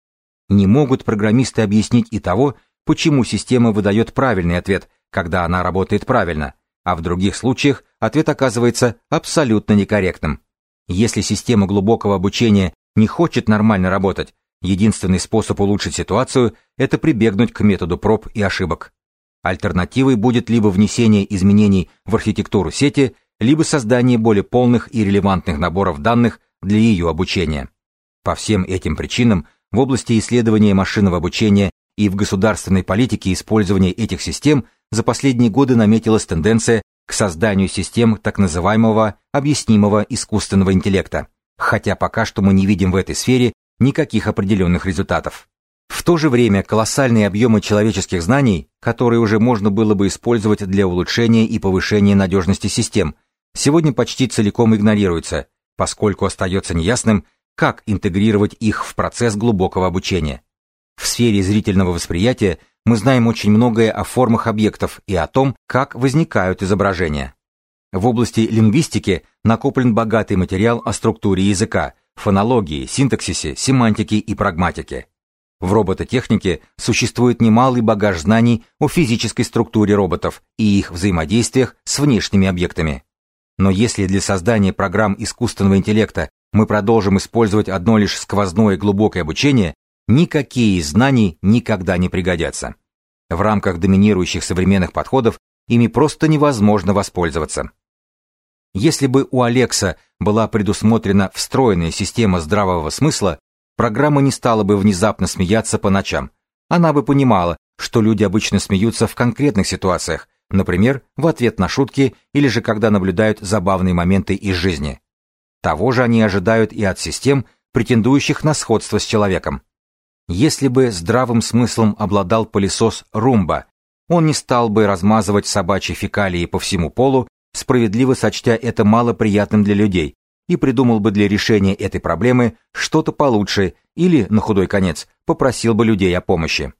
Не могут программисты объяснить и того, почему система выдает правильный ответ, когда она работает правильно, а в других случаях ответ оказывается абсолютно некорректным. Если система глубокого обучения не хочет нормально работать, единственный способ улучшить ситуацию – это прибегнуть к методу проб и ошибок. Альтернативой будет либо внесение изменений в архитектуру сети, либо создание более полных и релевантных наборов данных для ее обучения. По всем этим причинам в области исследования машинного обучения и в государственной политике использования этих систем за последние годы наметилась тенденция к созданию систем так называемого объяснимого искусственного интеллекта, хотя пока что мы не видим в этой сфере никаких определенных результатов. В то же время колоссальные объемы человеческих знаний, которые уже можно было бы использовать для улучшения и повышения надежности систем, сегодня почти целиком игнорируются, поскольку остается неясным, как интегрировать их в процесс глубокого обучения. В сфере зрительного восприятия мы знаем очень многое о формах объектов и о том, как возникают изображения. В области лингвистики накоплен богатый материал о структуре языка, фонологии, синтаксисе, семантике и прагматике. В робототехнике существует немалый багаж знаний о физической структуре роботов и их взаимодействиях с внешними объектами. Но если для создания программ искусственного интеллекта мы продолжим использовать одно лишь сквозное глубокое обучение, никакие из знаний никогда не пригодятся. В рамках доминирующих современных подходов ими просто невозможно воспользоваться. Если бы у Алекса была предусмотрена встроенная система здравого смысла, программа не стала бы внезапно смеяться по ночам. Она бы понимала, что люди обычно смеются в конкретных ситуациях, например, в ответ на шутки или же когда наблюдают забавные моменты из жизни. Того же они ожидают и от систем, претендующих на сходство с человеком. Если бы здравым смыслом обладал пылесос Roomba, он не стал бы размазывать собачьи фекалии по всему полу, справедливо сочтя это малоприятным для людей, и придумал бы для решения этой проблемы что-то получше или, на худой конец, попросил бы людей о помощи.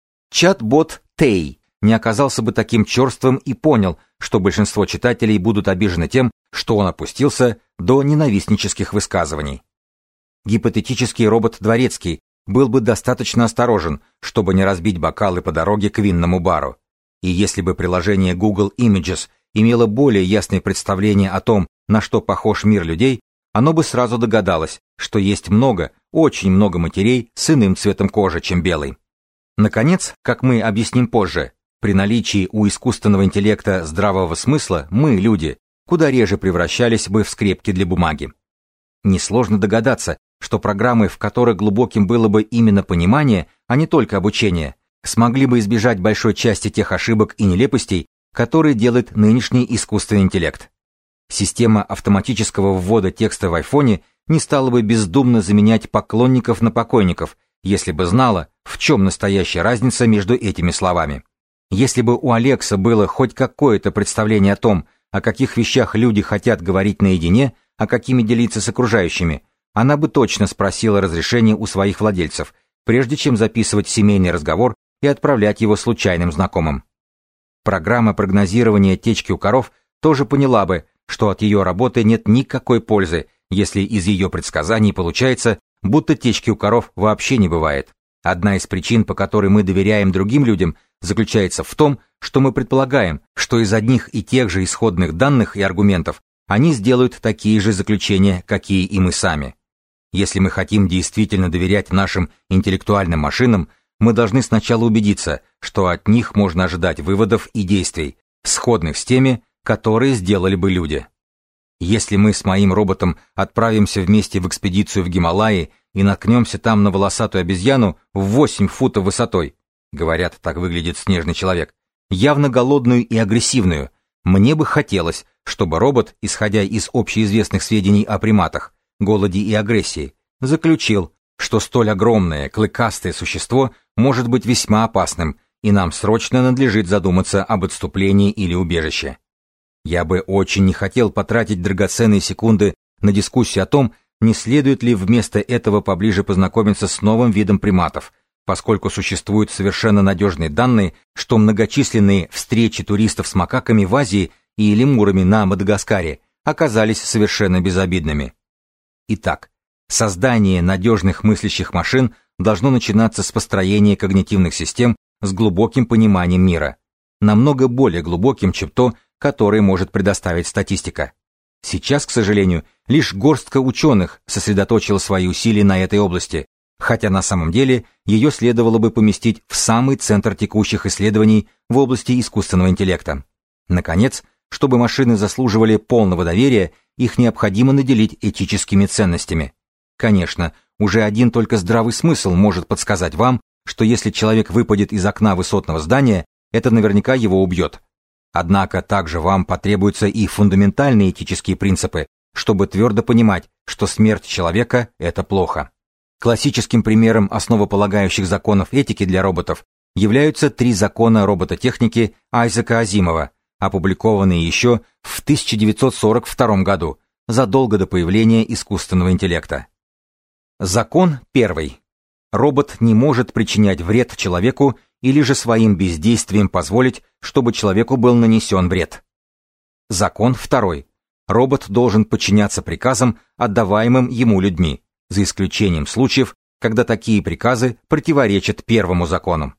Чат-бот Тей не оказался бы таким черствым и понял, что большинство читателей будут обижены тем, что он опустился до ненавистнических высказываний. Гипотетический робот Дворецкий был бы достаточно осторожен, чтобы не разбить бокалы по дороге к винному бару. И если бы приложение Google Images имело более ясное представление о том, на что похож мир людей, оно бы сразу догадалось, что есть много, очень много матерей с иным цветом кожи, чем белый. Наконец, как мы объясним позже, при наличии у искусственного интеллекта здравого смысла мы, люди, куда реже превращались бы в скрепки для бумаги. Несложно догадаться, что программы, в которых глубоким было бы именно понимание, а не только обучение, смогли бы избежать большой части тех ошибок и нелепостей, которые делает нынешний искусственный интеллект. Система автоматического ввода текста в айфоне не стала бы бездумно заменять поклонников на покойников, если бы знала, в чем настоящая разница между этими словами. Если бы у Алекса было хоть какое-то представление о том, о каких вещах люди хотят говорить наедине, а какими делиться с окружающими, она бы точно спросила разрешения у своих владельцев, прежде чем записывать семейный разговор и отправлять его случайным знакомым. Программа прогнозирования течки у коров тоже поняла бы, что от ее работы нет никакой пользы, если из ее предсказаний получается, будто течки у коров вообще не бывает. Одна из причин, по которой мы доверяем другим людям, заключается в том, что мы предполагаем, что из одних и тех же исходных данных и аргументов они сделают такие же заключения, какие и мы сами. Если мы хотим действительно доверять нашим интеллектуальным машинам, мы должны сначала убедиться, что от них можно ожидать выводов и действий, сходных с теми, которые сделали бы люди. Если мы с моим роботом отправимся вместе в экспедицию в Гималаи и наткнемся там на волосатую обезьяну в 8 футов высотой, говорят, так выглядит снежный человек, явно голодную и агрессивную, Мне бы хотелось, чтобы робот, исходя из общеизвестных сведений о приматах, голоде и агрессии, заключил, что столь огромное, клыкастое существо может быть весьма опасным, и нам срочно надлежит задуматься об отступлении или убежище. Я бы очень не хотел потратить драгоценные секунды на дискуссию о том, не следует ли вместо этого поближе познакомиться с новым видом приматов, поскольку существуют совершенно надежные данные, что многочисленные встречи туристов с макаками в Азии и лемурами на Мадагаскаре оказались совершенно безобидными. Итак, создание надежных мыслящих машин должно начинаться с построения когнитивных систем с глубоким пониманием мира, намного более глубоким, чем то, которое может предоставить статистика. Сейчас, к сожалению, лишь горстка ученых сосредоточила свои усилия на этой области, хотя на самом деле ее следовало бы поместить в самый центр текущих исследований в области искусственного интеллекта. Наконец, чтобы машины заслуживали полного доверия, их необходимо наделить этическими ценностями. Конечно, уже один только здравый смысл может подсказать вам, что если человек выпадет из окна высотного здания, это наверняка его убьет. Однако также вам потребуются и фундаментальные этические принципы, чтобы твердо понимать, что смерть человека – это плохо. Классическим примером основополагающих законов этики для роботов являются 3 закона робототехники Айзека Азимова, опубликованные еще в 1942 году, задолго до появления искусственного интеллекта. Закон 1. Робот не может причинять вред человеку или же своим бездействием позволить, чтобы человеку был нанесен вред. Закон 2. Робот должен подчиняться приказам, отдаваемым ему людьми, за исключением случаев, когда такие приказы противоречат первому закону.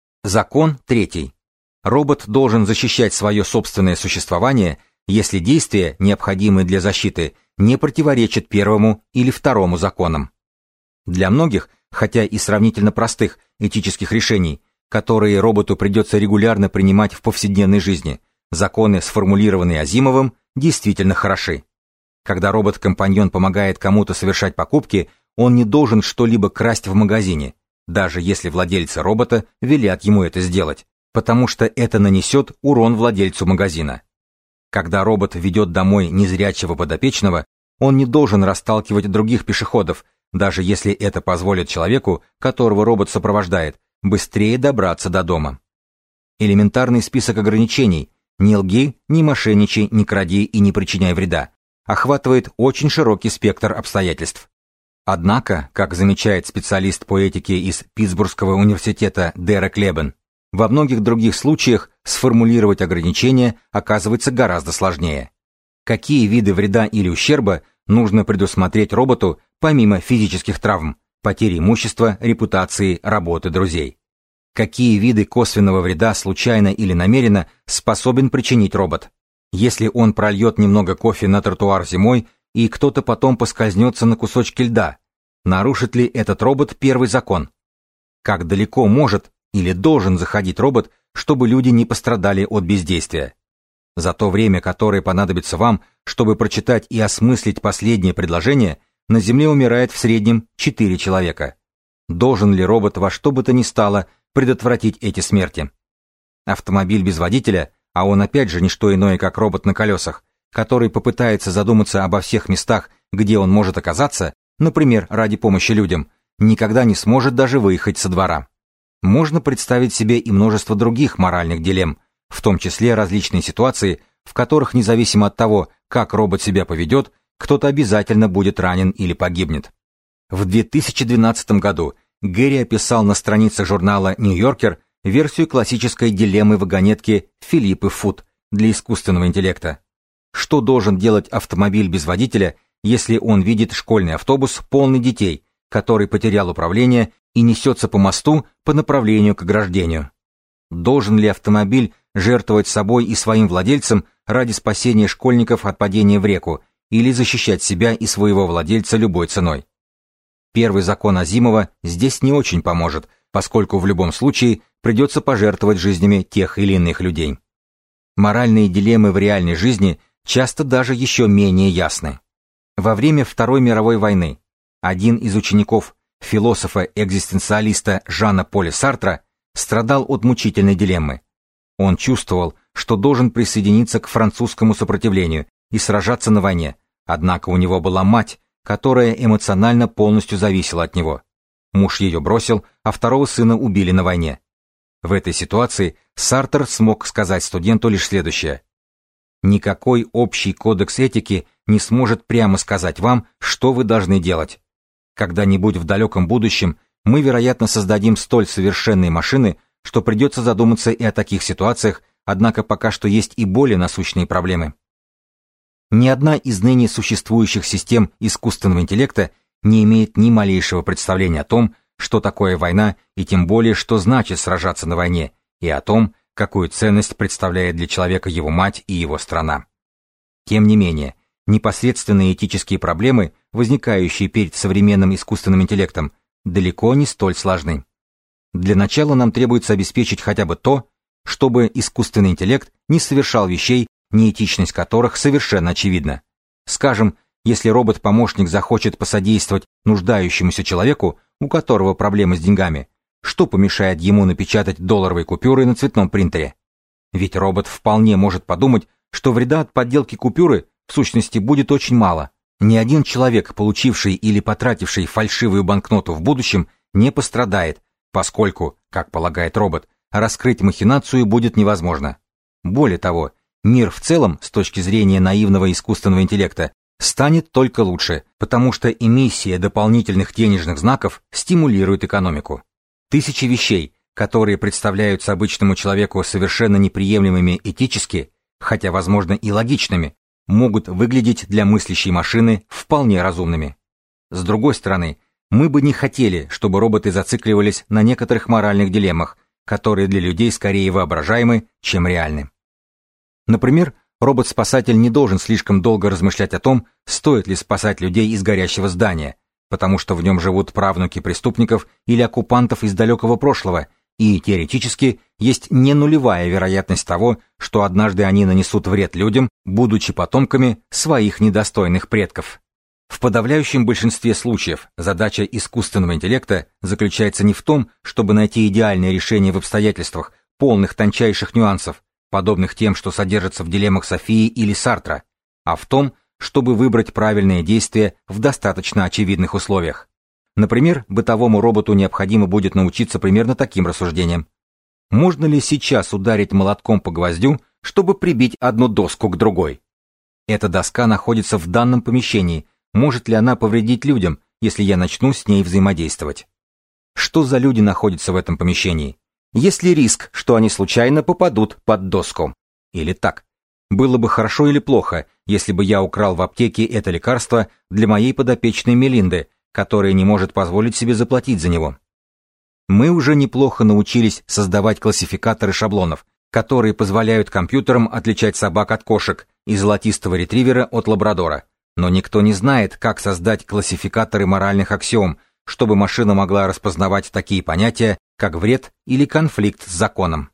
Закон 3. Робот должен защищать свое собственное существование, если действия, необходимые для защиты, не противоречат первому или второму законам. Для многих, хотя и сравнительно простых этических решений, которые роботу придется регулярно принимать в повседневной жизни, законы, сформулированные Азимовым, действительно хороши. Когда робот-компаньон помогает кому-то совершать покупки, он не должен что-либо красть в магазине, даже если владельцы робота велят ему это сделать, потому что это нанесет урон владельцу магазина. Когда робот ведет домой незрячего подопечного, он не должен расталкивать других пешеходов, даже если это позволит человеку, которого робот сопровождает, быстрее добраться до дома. Элементарный список ограничений «не лги, не мошенничай, не кради и не причиняй вреда» охватывает очень широкий спектр обстоятельств. Однако, как замечает специалист по этике из Питтсбургского университета Дерек Лебен, во многих других случаях сформулировать ограничения оказывается гораздо сложнее. Какие виды вреда или ущерба нужно предусмотреть роботу помимо физических травм, потери имущества, репутации, работы друзей? Какие виды косвенного вреда случайно или намеренно способен причинить робот? Если он прольет немного кофе на тротуар зимой, и кто-то потом поскользнется на кусочке льда, нарушит ли этот робот первый закон? Как далеко может или должен заходить робот, чтобы люди не пострадали от бездействия? За то время, которое понадобится вам, чтобы прочитать и осмыслить последнее предложение, на Земле умирает в среднем 4 человека. Должен ли робот во что бы то ни стало предотвратить эти смерти? Автомобиль без водителя, а он опять же не что иное, как робот на колесах, который попытается задуматься обо всех местах, где он может оказаться, например, ради помощи людям, никогда не сможет даже выехать со двора. Можно представить себе и множество других моральных дилемм, в том числе различные ситуации, в которых, независимо от того, как робот себя поведет, кто-то обязательно будет ранен или погибнет. В 2012 году Гэри описал на страницах журнала «Нью-Йоркер» версию классической дилеммы вагонетки Филиппы Фут для искусственного интеллекта. Что должен делать автомобиль без водителя, если он видит школьный автобус, полный детей, который потерял управление и несется по мосту по направлению к ограждению? Должен ли автомобиль жертвовать собой и своим владельцем ради спасения школьников от падения в реку или защищать себя и своего владельца любой ценой? Первый закон Азимова здесь не очень поможет, поскольку в любом случае придется пожертвовать жизнями тех или иных людей. Моральные дилеммы в реальной жизни часто даже еще менее ясны. Во время Второй мировой войны один из учеников философа-экзистенциалиста Жана Поля Сартра страдал от мучительной дилеммы. Он чувствовал, что должен присоединиться к французскому сопротивлению и сражаться на войне, однако у него была мать, которая эмоционально полностью зависела от него. Муж ее бросил, а второго сына убили на войне. В этой ситуации Сартр смог сказать студенту лишь следующее: «Никакой общий кодекс этики не сможет прямо сказать вам, что вы должны делать. Когда-нибудь в далеком будущем мы, вероятно, создадим столь совершенные машины, что придется задуматься и о таких ситуациях, однако пока что есть и более насущные проблемы». Ни одна из ныне существующих систем искусственного интеллекта не имеет ни малейшего представления о том, что такое война, и тем более, что значит сражаться на войне, и о том, какую ценность представляет для человека его мать и его страна. Тем не менее, непосредственные этические проблемы, возникающие перед современным искусственным интеллектом, далеко не столь сложны. Для начала нам требуется обеспечить хотя бы то, чтобы искусственный интеллект не совершал вещей, неэтичность которых совершенно очевидна. Скажем, если робот-помощник захочет посодействовать нуждающемуся человеку, у которого проблемы с деньгами, что помешает ему напечатать долларовые купюры на цветном принтере? Ведь робот вполне может подумать, что вреда от подделки купюры в сущности будет очень мало. Ни один человек, получивший или потративший фальшивую банкноту в будущем, не пострадает, поскольку, как полагает робот, раскрыть махинацию будет невозможно. Более того, мир в целом, с точки зрения наивного искусственного интеллекта, станет только лучше, потому что эмиссия дополнительных денежных знаков стимулирует экономику. Тысячи вещей, которые представляются обычному человеку совершенно неприемлемыми этически, хотя, возможно, и логичными, могут выглядеть для мыслящей машины вполне разумными. С другой стороны, мы бы не хотели, чтобы роботы зацикливались на некоторых моральных дилеммах, которые для людей скорее воображаемы, чем реальны. Например, робот-спасатель не должен слишком долго размышлять о том, стоит ли спасать людей из горящего здания, потому что в нем живут правнуки преступников или оккупантов из далекого прошлого, и теоретически есть не нулевая вероятность того, что однажды они нанесут вред людям, будучи потомками своих недостойных предков. В подавляющем большинстве случаев задача искусственного интеллекта заключается не в том, чтобы найти идеальное решение в обстоятельствах, полных тончайших нюансов, подобных тем, что содержатся в дилеммах Софии или Сартра, а в том, чтобы выбрать правильные действия в достаточно очевидных условиях. Например, бытовому роботу необходимо будет научиться примерно таким рассуждениям. Можно ли сейчас ударить молотком по гвоздю, чтобы прибить одну доску к другой? Эта доска находится в данном помещении, может ли она повредить людям, если я начну с ней взаимодействовать? Что за люди находятся в этом помещении? Есть ли риск, что они случайно попадут под доску? Или так. Было бы хорошо или плохо, если бы я украл в аптеке это лекарство для моей подопечной Мелинды, которая не может позволить себе заплатить за него. Мы уже неплохо научились создавать классификаторы шаблонов, которые позволяют компьютерам отличать собак от кошек и золотистого ретривера от лабрадора. Но никто не знает, как создать классификаторы моральных аксиом, чтобы машина могла распознавать такие понятия, как вред или конфликт с законом.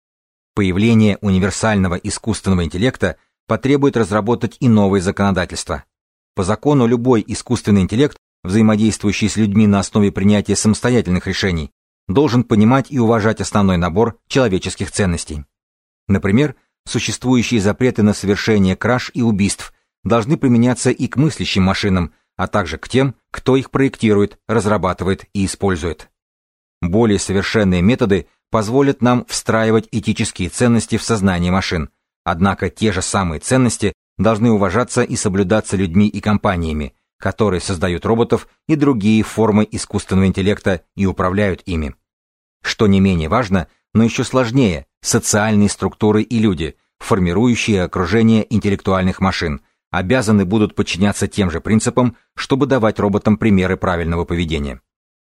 Появление универсального искусственного интеллекта потребует разработать и новые законодательства. По закону любой искусственный интеллект, взаимодействующий с людьми на основе принятия самостоятельных решений, должен понимать и уважать основной набор человеческих ценностей. Например, существующие запреты на совершение краж и убийств должны применяться и к мыслящим машинам, а также к тем, кто их проектирует, разрабатывает и использует. Более совершенные методы позволят нам встраивать этические ценности в сознание машин, однако те же самые ценности должны уважаться и соблюдаться людьми и компаниями, которые создают роботов и другие формы искусственного интеллекта и управляют ими. Что не менее важно, но еще сложнее, социальные структуры и люди, формирующие окружение интеллектуальных машин, обязаны будут подчиняться тем же принципам, чтобы давать роботам примеры правильного поведения.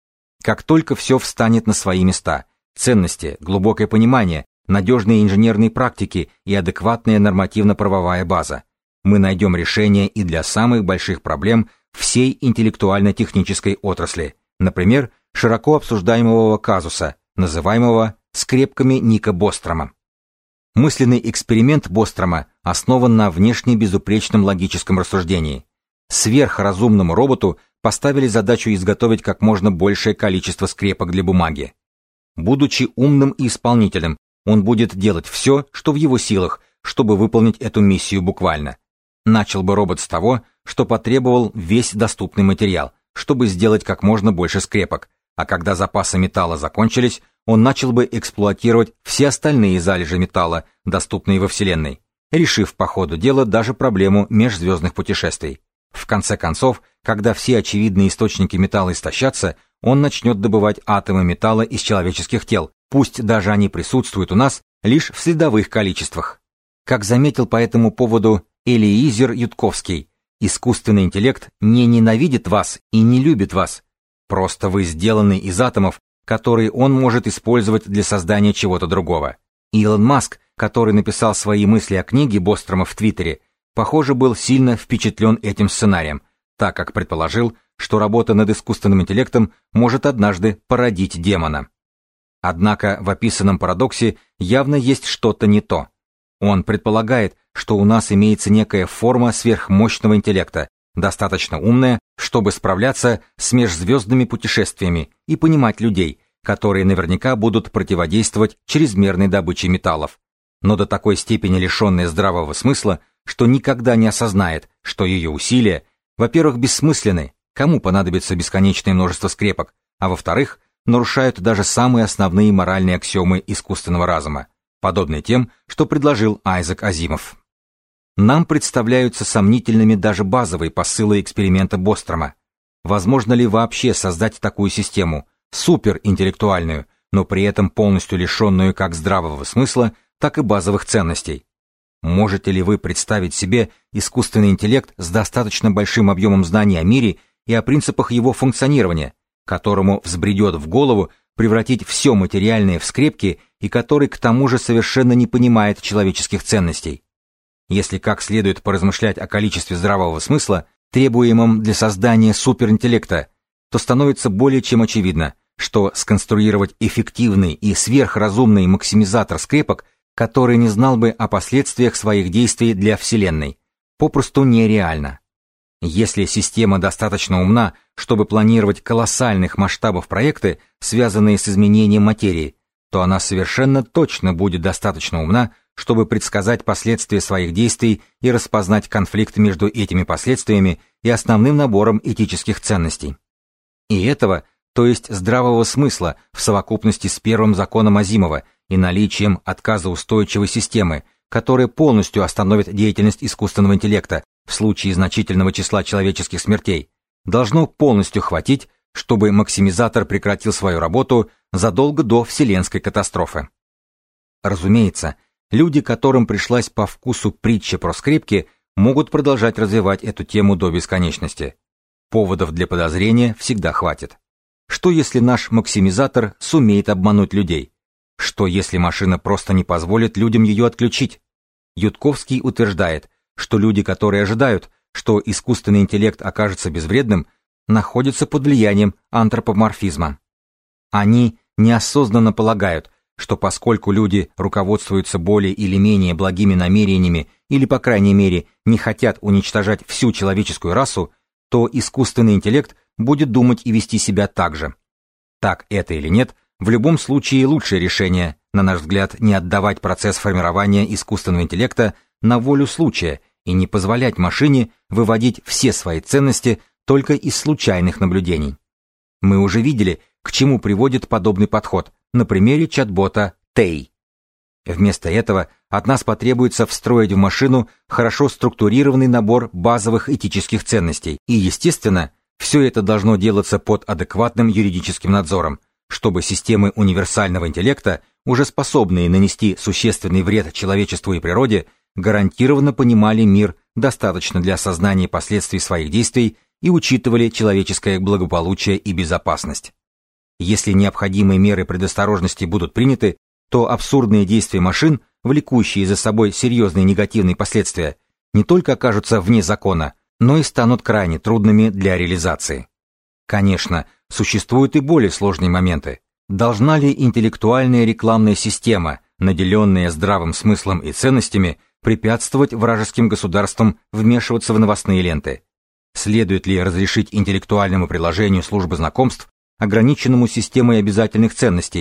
Как только все встанет на свои места, ценности, глубокое понимание, надежные инженерные практики и адекватная нормативно-правовая база, мы найдем решение и для самых больших проблем всей интеллектуально-технической отрасли, например, широко обсуждаемого казуса, называемого скрепками Ника Бострома. Мысленный эксперимент Бострома основан на внешне безупречном логическом рассуждении. Сверхразумному роботу поставили задачу изготовить как можно большее количество скрепок для бумаги. Будучи умным и исполнительным, он будет делать все, что в его силах, чтобы выполнить эту миссию буквально. Начал бы робот с того, что потребовал весь доступный материал, чтобы сделать как можно больше скрепок, а когда запасы металла закончились, он начал бы эксплуатировать все остальные залежи металла, доступные во Вселенной, решив по ходу дела даже проблему межзвездных путешествий. В конце концов, когда все очевидные источники металла истощатся, он начнет добывать атомы металла из человеческих тел, пусть даже они присутствуют у нас лишь в следовых количествах. Как заметил по этому поводу Элиизер Ютковский, искусственный интеллект не ненавидит вас и не любит вас. Просто вы сделаны из атомов, которые он может использовать для создания чего-то другого. Илон Маск, который написал свои мысли о книге Бострома в Твиттере, похоже, был сильно впечатлен этим сценарием, так как предположил, что работа над искусственным интеллектом может однажды породить демона. Однако в описанном парадоксе явно есть что-то не то. Он предполагает, что у нас имеется некая форма сверхмощного интеллекта, достаточно умная, чтобы справляться с межзвездными путешествиями и понимать людей, которые наверняка будут противодействовать чрезмерной добыче металлов, но до такой степени лишенная здравого смысла, что никогда не осознает, что ее усилия, во-первых, бессмысленны, кому понадобится бесконечное множество скрепок, а во-вторых, нарушают даже самые основные моральные аксиомы искусственного разума, подобные тем, что предложил Айзек Азимов. Нам представляются сомнительными даже базовые посылы эксперимента Бострома. Возможно ли вообще создать такую систему, суперинтеллектуальную, но при этом полностью лишенную как здравого смысла, так и базовых ценностей? Можете ли вы представить себе искусственный интеллект с достаточно большим объемом знаний о мире и о принципах его функционирования, которому взбредет в голову превратить все материальное в скрепки и который к тому же совершенно не понимает человеческих ценностей? Если как следует поразмышлять о количестве здравого смысла, требуемом для создания суперинтеллекта, то становится более чем очевидно, что сконструировать эффективный и сверхразумный максимизатор скрепок, который не знал бы о последствиях своих действий для Вселенной, попросту нереально. Если система достаточно умна, чтобы планировать колоссальных масштабов проекты, связанные с изменением материи, то она совершенно точно будет достаточно умна, чтобы предсказать последствия своих действий и распознать конфликт между этими последствиями и основным набором этических ценностей. И этого, то есть здравого смысла, в совокупности с первым законом Азимова и наличием отказоустойчивой системы, которая полностью остановит деятельность искусственного интеллекта в случае значительного числа человеческих смертей, должно полностью хватить, чтобы максимизатор прекратил свою работу задолго до вселенской катастрофы. Разумеется, люди, которым пришлась по вкусу притча про скрепки, могут продолжать развивать эту тему до бесконечности. Поводов для подозрения всегда хватит. Что если наш максимизатор сумеет обмануть людей? Что если машина просто не позволит людям ее отключить? Ютковский утверждает, что люди, которые ожидают, что искусственный интеллект окажется безвредным, находятся под влиянием антропоморфизма. Они неосознанно полагают, что поскольку люди руководствуются более или менее благими намерениями или, по крайней мере, не хотят уничтожать всю человеческую расу, то искусственный интеллект будет думать и вести себя так же. Так это или нет, в любом случае лучшее решение, на наш взгляд, не отдавать процесс формирования искусственного интеллекта на волю случая и не позволять машине выводить все свои ценности только из случайных наблюдений. Мы уже видели, к чему приводит подобный подход на примере чат-бота Тей. Вместо этого от нас потребуется встроить в машину хорошо структурированный набор базовых этических ценностей, и, естественно, все это должно делаться под адекватным юридическим надзором, чтобы системы универсального интеллекта, уже способные нанести существенный вред человечеству и природе, гарантированно понимали мир достаточно для осознания последствий своих действий и учитывали человеческое благополучие и безопасность. Если необходимые меры предосторожности будут приняты, то абсурдные действия машин, влекущие за собой серьезные негативные последствия, не только окажутся вне закона, но и станут крайне трудными для реализации. Конечно, существуют и более сложные моменты. Должна ли интеллектуальная рекламная система, наделенная здравым смыслом и ценностями, препятствовать вражеским государствам вмешиваться в новостные ленты? Следует ли разрешить интеллектуальному приложению службы знакомств, ограниченному системой обязательных ценностей,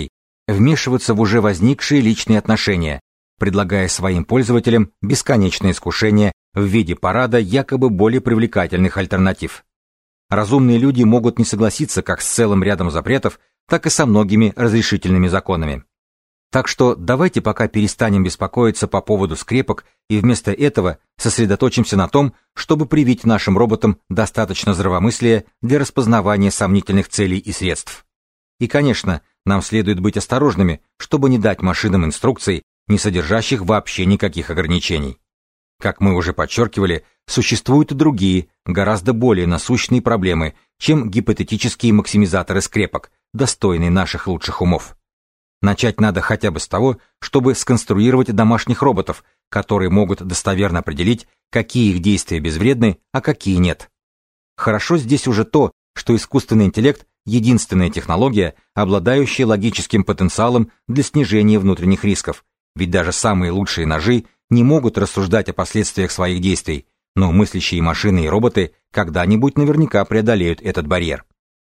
вмешиваться в уже возникшие личные отношения, предлагая своим пользователям бесконечное искушение в виде парада якобы более привлекательных альтернатив. Разумные люди могут не согласиться как с целым рядом запретов, так и со многими разрешительными законами. Так что давайте пока перестанем беспокоиться по поводу скрепок и вместо этого сосредоточимся на том, чтобы привить нашим роботам достаточно здравомыслия для распознавания сомнительных целей и средств. И, конечно, нам следует быть осторожными, чтобы не дать машинам инструкций, не содержащих вообще никаких ограничений. Как мы уже подчеркивали, существуют и другие, гораздо более насущные проблемы, чем гипотетические максимизаторы скрепок, достойные наших лучших умов. Начать надо хотя бы с того, чтобы сконструировать домашних роботов, которые могут достоверно определить, какие их действия безвредны, а какие нет. Хорошо здесь уже то, что искусственный интеллект – единственная технология, обладающая логическим потенциалом для снижения внутренних рисков, ведь даже самые лучшие ножи не могут рассуждать о последствиях своих действий, но мыслящие машины и роботы когда-нибудь наверняка преодолеют этот барьер.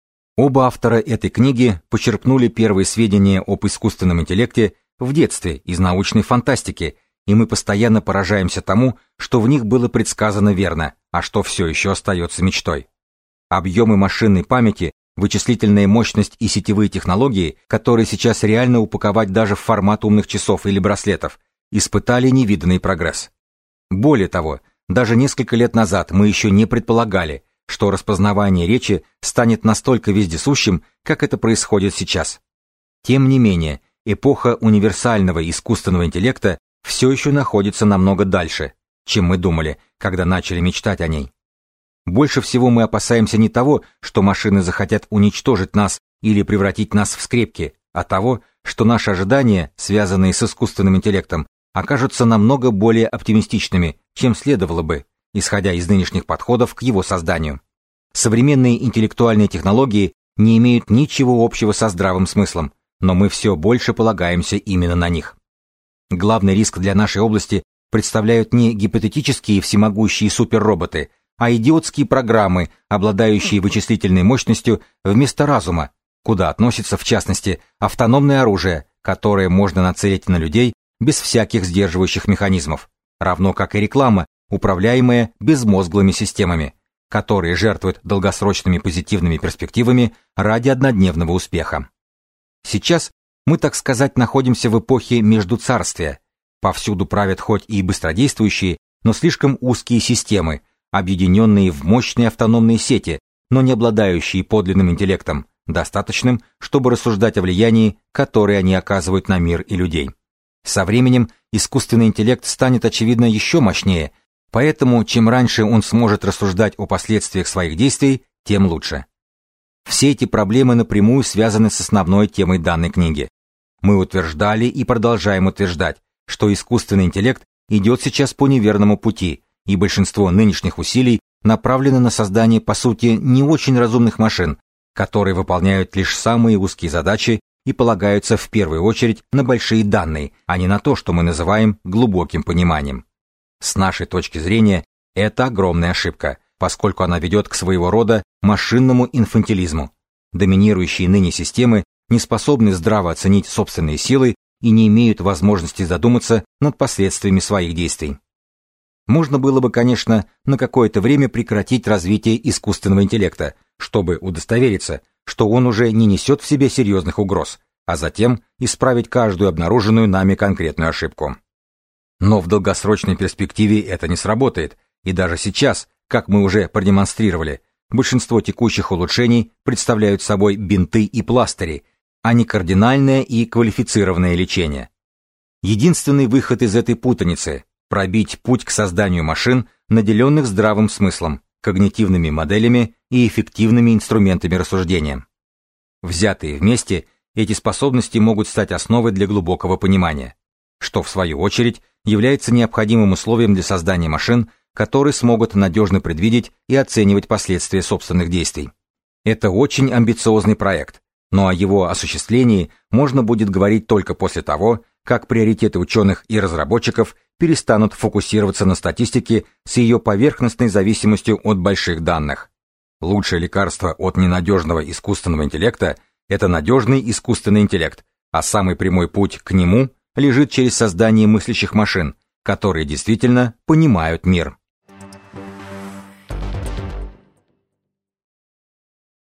Оба автора этой книги почерпнули первые сведения об искусственном интеллекте в детстве из научной фантастики, и мы постоянно поражаемся тому, что в них было предсказано верно, а что все еще остается мечтой. Объемы машинной памяти, вычислительная мощность и сетевые технологии, которые сейчас реально упаковать даже в формат умных часов или браслетов, испытали невиданный прогресс. Более того, даже несколько лет назад мы еще не предполагали, что распознавание речи станет настолько вездесущим, как это происходит сейчас. Тем не менее, эпоха универсального искусственного интеллекта все еще находится намного дальше, чем мы думали, когда начали мечтать о ней. Больше всего мы опасаемся не того, что машины захотят уничтожить нас или превратить нас в скрепки, а того, что наши ожидания, связанные с искусственным интеллектом, окажутся намного более оптимистичными, чем следовало бы, исходя из нынешних подходов к его созданию. Современные интеллектуальные технологии не имеют ничего общего со здравым смыслом, но мы все больше полагаемся именно на них. Главный риск для нашей области представляют не гипотетические всемогущие суперроботы, а идиотские программы, обладающие вычислительной мощностью вместо разума, куда относится, в частности, автономное оружие, которое можно нацелить на людей без всяких сдерживающих механизмов, равно как и реклама, управляемая безмозглыми системами, которые жертвуют долгосрочными позитивными перспективами ради однодневного успеха. Сейчас мы, так сказать, находимся в эпохе междуцарствия. Повсюду правят хоть и быстродействующие, но слишком узкие системы, объединенные в мощные автономные сети, но не обладающие подлинным интеллектом, достаточным, чтобы рассуждать о влиянии, которое они оказывают на мир и людей. Со временем искусственный интеллект станет, очевидно, еще мощнее, поэтому чем раньше он сможет рассуждать о последствиях своих действий, тем лучше. Все эти проблемы напрямую связаны с основной темой данной книги. Мы утверждали и продолжаем утверждать, что искусственный интеллект идет сейчас по неверному пути, и большинство нынешних усилий направлено на создание, по сути, не очень разумных машин, которые выполняют лишь самые узкие задачи и полагаются в первую очередь на большие данные, а не на то, что мы называем глубоким пониманием. С нашей точки зрения, это огромная ошибка, поскольку она ведет к своего рода машинному инфантилизму. Доминирующие ныне системы не способны здраво оценить собственные силы и не имеют возможности задуматься над последствиями своих действий. Можно было бы, конечно, на какое-то время прекратить развитие искусственного интеллекта, чтобы удостовериться, что он уже не несет в себе серьезных угроз, а затем исправить каждую обнаруженную нами конкретную ошибку. Но в долгосрочной перспективе это не сработает, и даже сейчас, как мы уже продемонстрировали, большинство текущих улучшений представляют собой бинты и пластыри, а не кардинальное и квалифицированное лечение. Единственный выход из этой путаницы – пробить путь к созданию машин, наделенных здравым смыслом, когнитивными моделями и эффективными инструментами рассуждения. Взятые вместе, эти способности могут стать основой для глубокого понимания, что, в свою очередь, является необходимым условием для создания машин, которые смогут надежно предвидеть и оценивать последствия собственных действий. Это очень амбициозный проект, но о его осуществлении можно будет говорить только после того, как приоритеты ученых и разработчиков перестанут фокусироваться на статистике с ее поверхностной зависимостью от больших данных. Лучшее лекарство от ненадежного искусственного интеллекта – это надежный искусственный интеллект, а самый прямой путь к нему лежит через создание мыслящих машин, которые действительно понимают мир.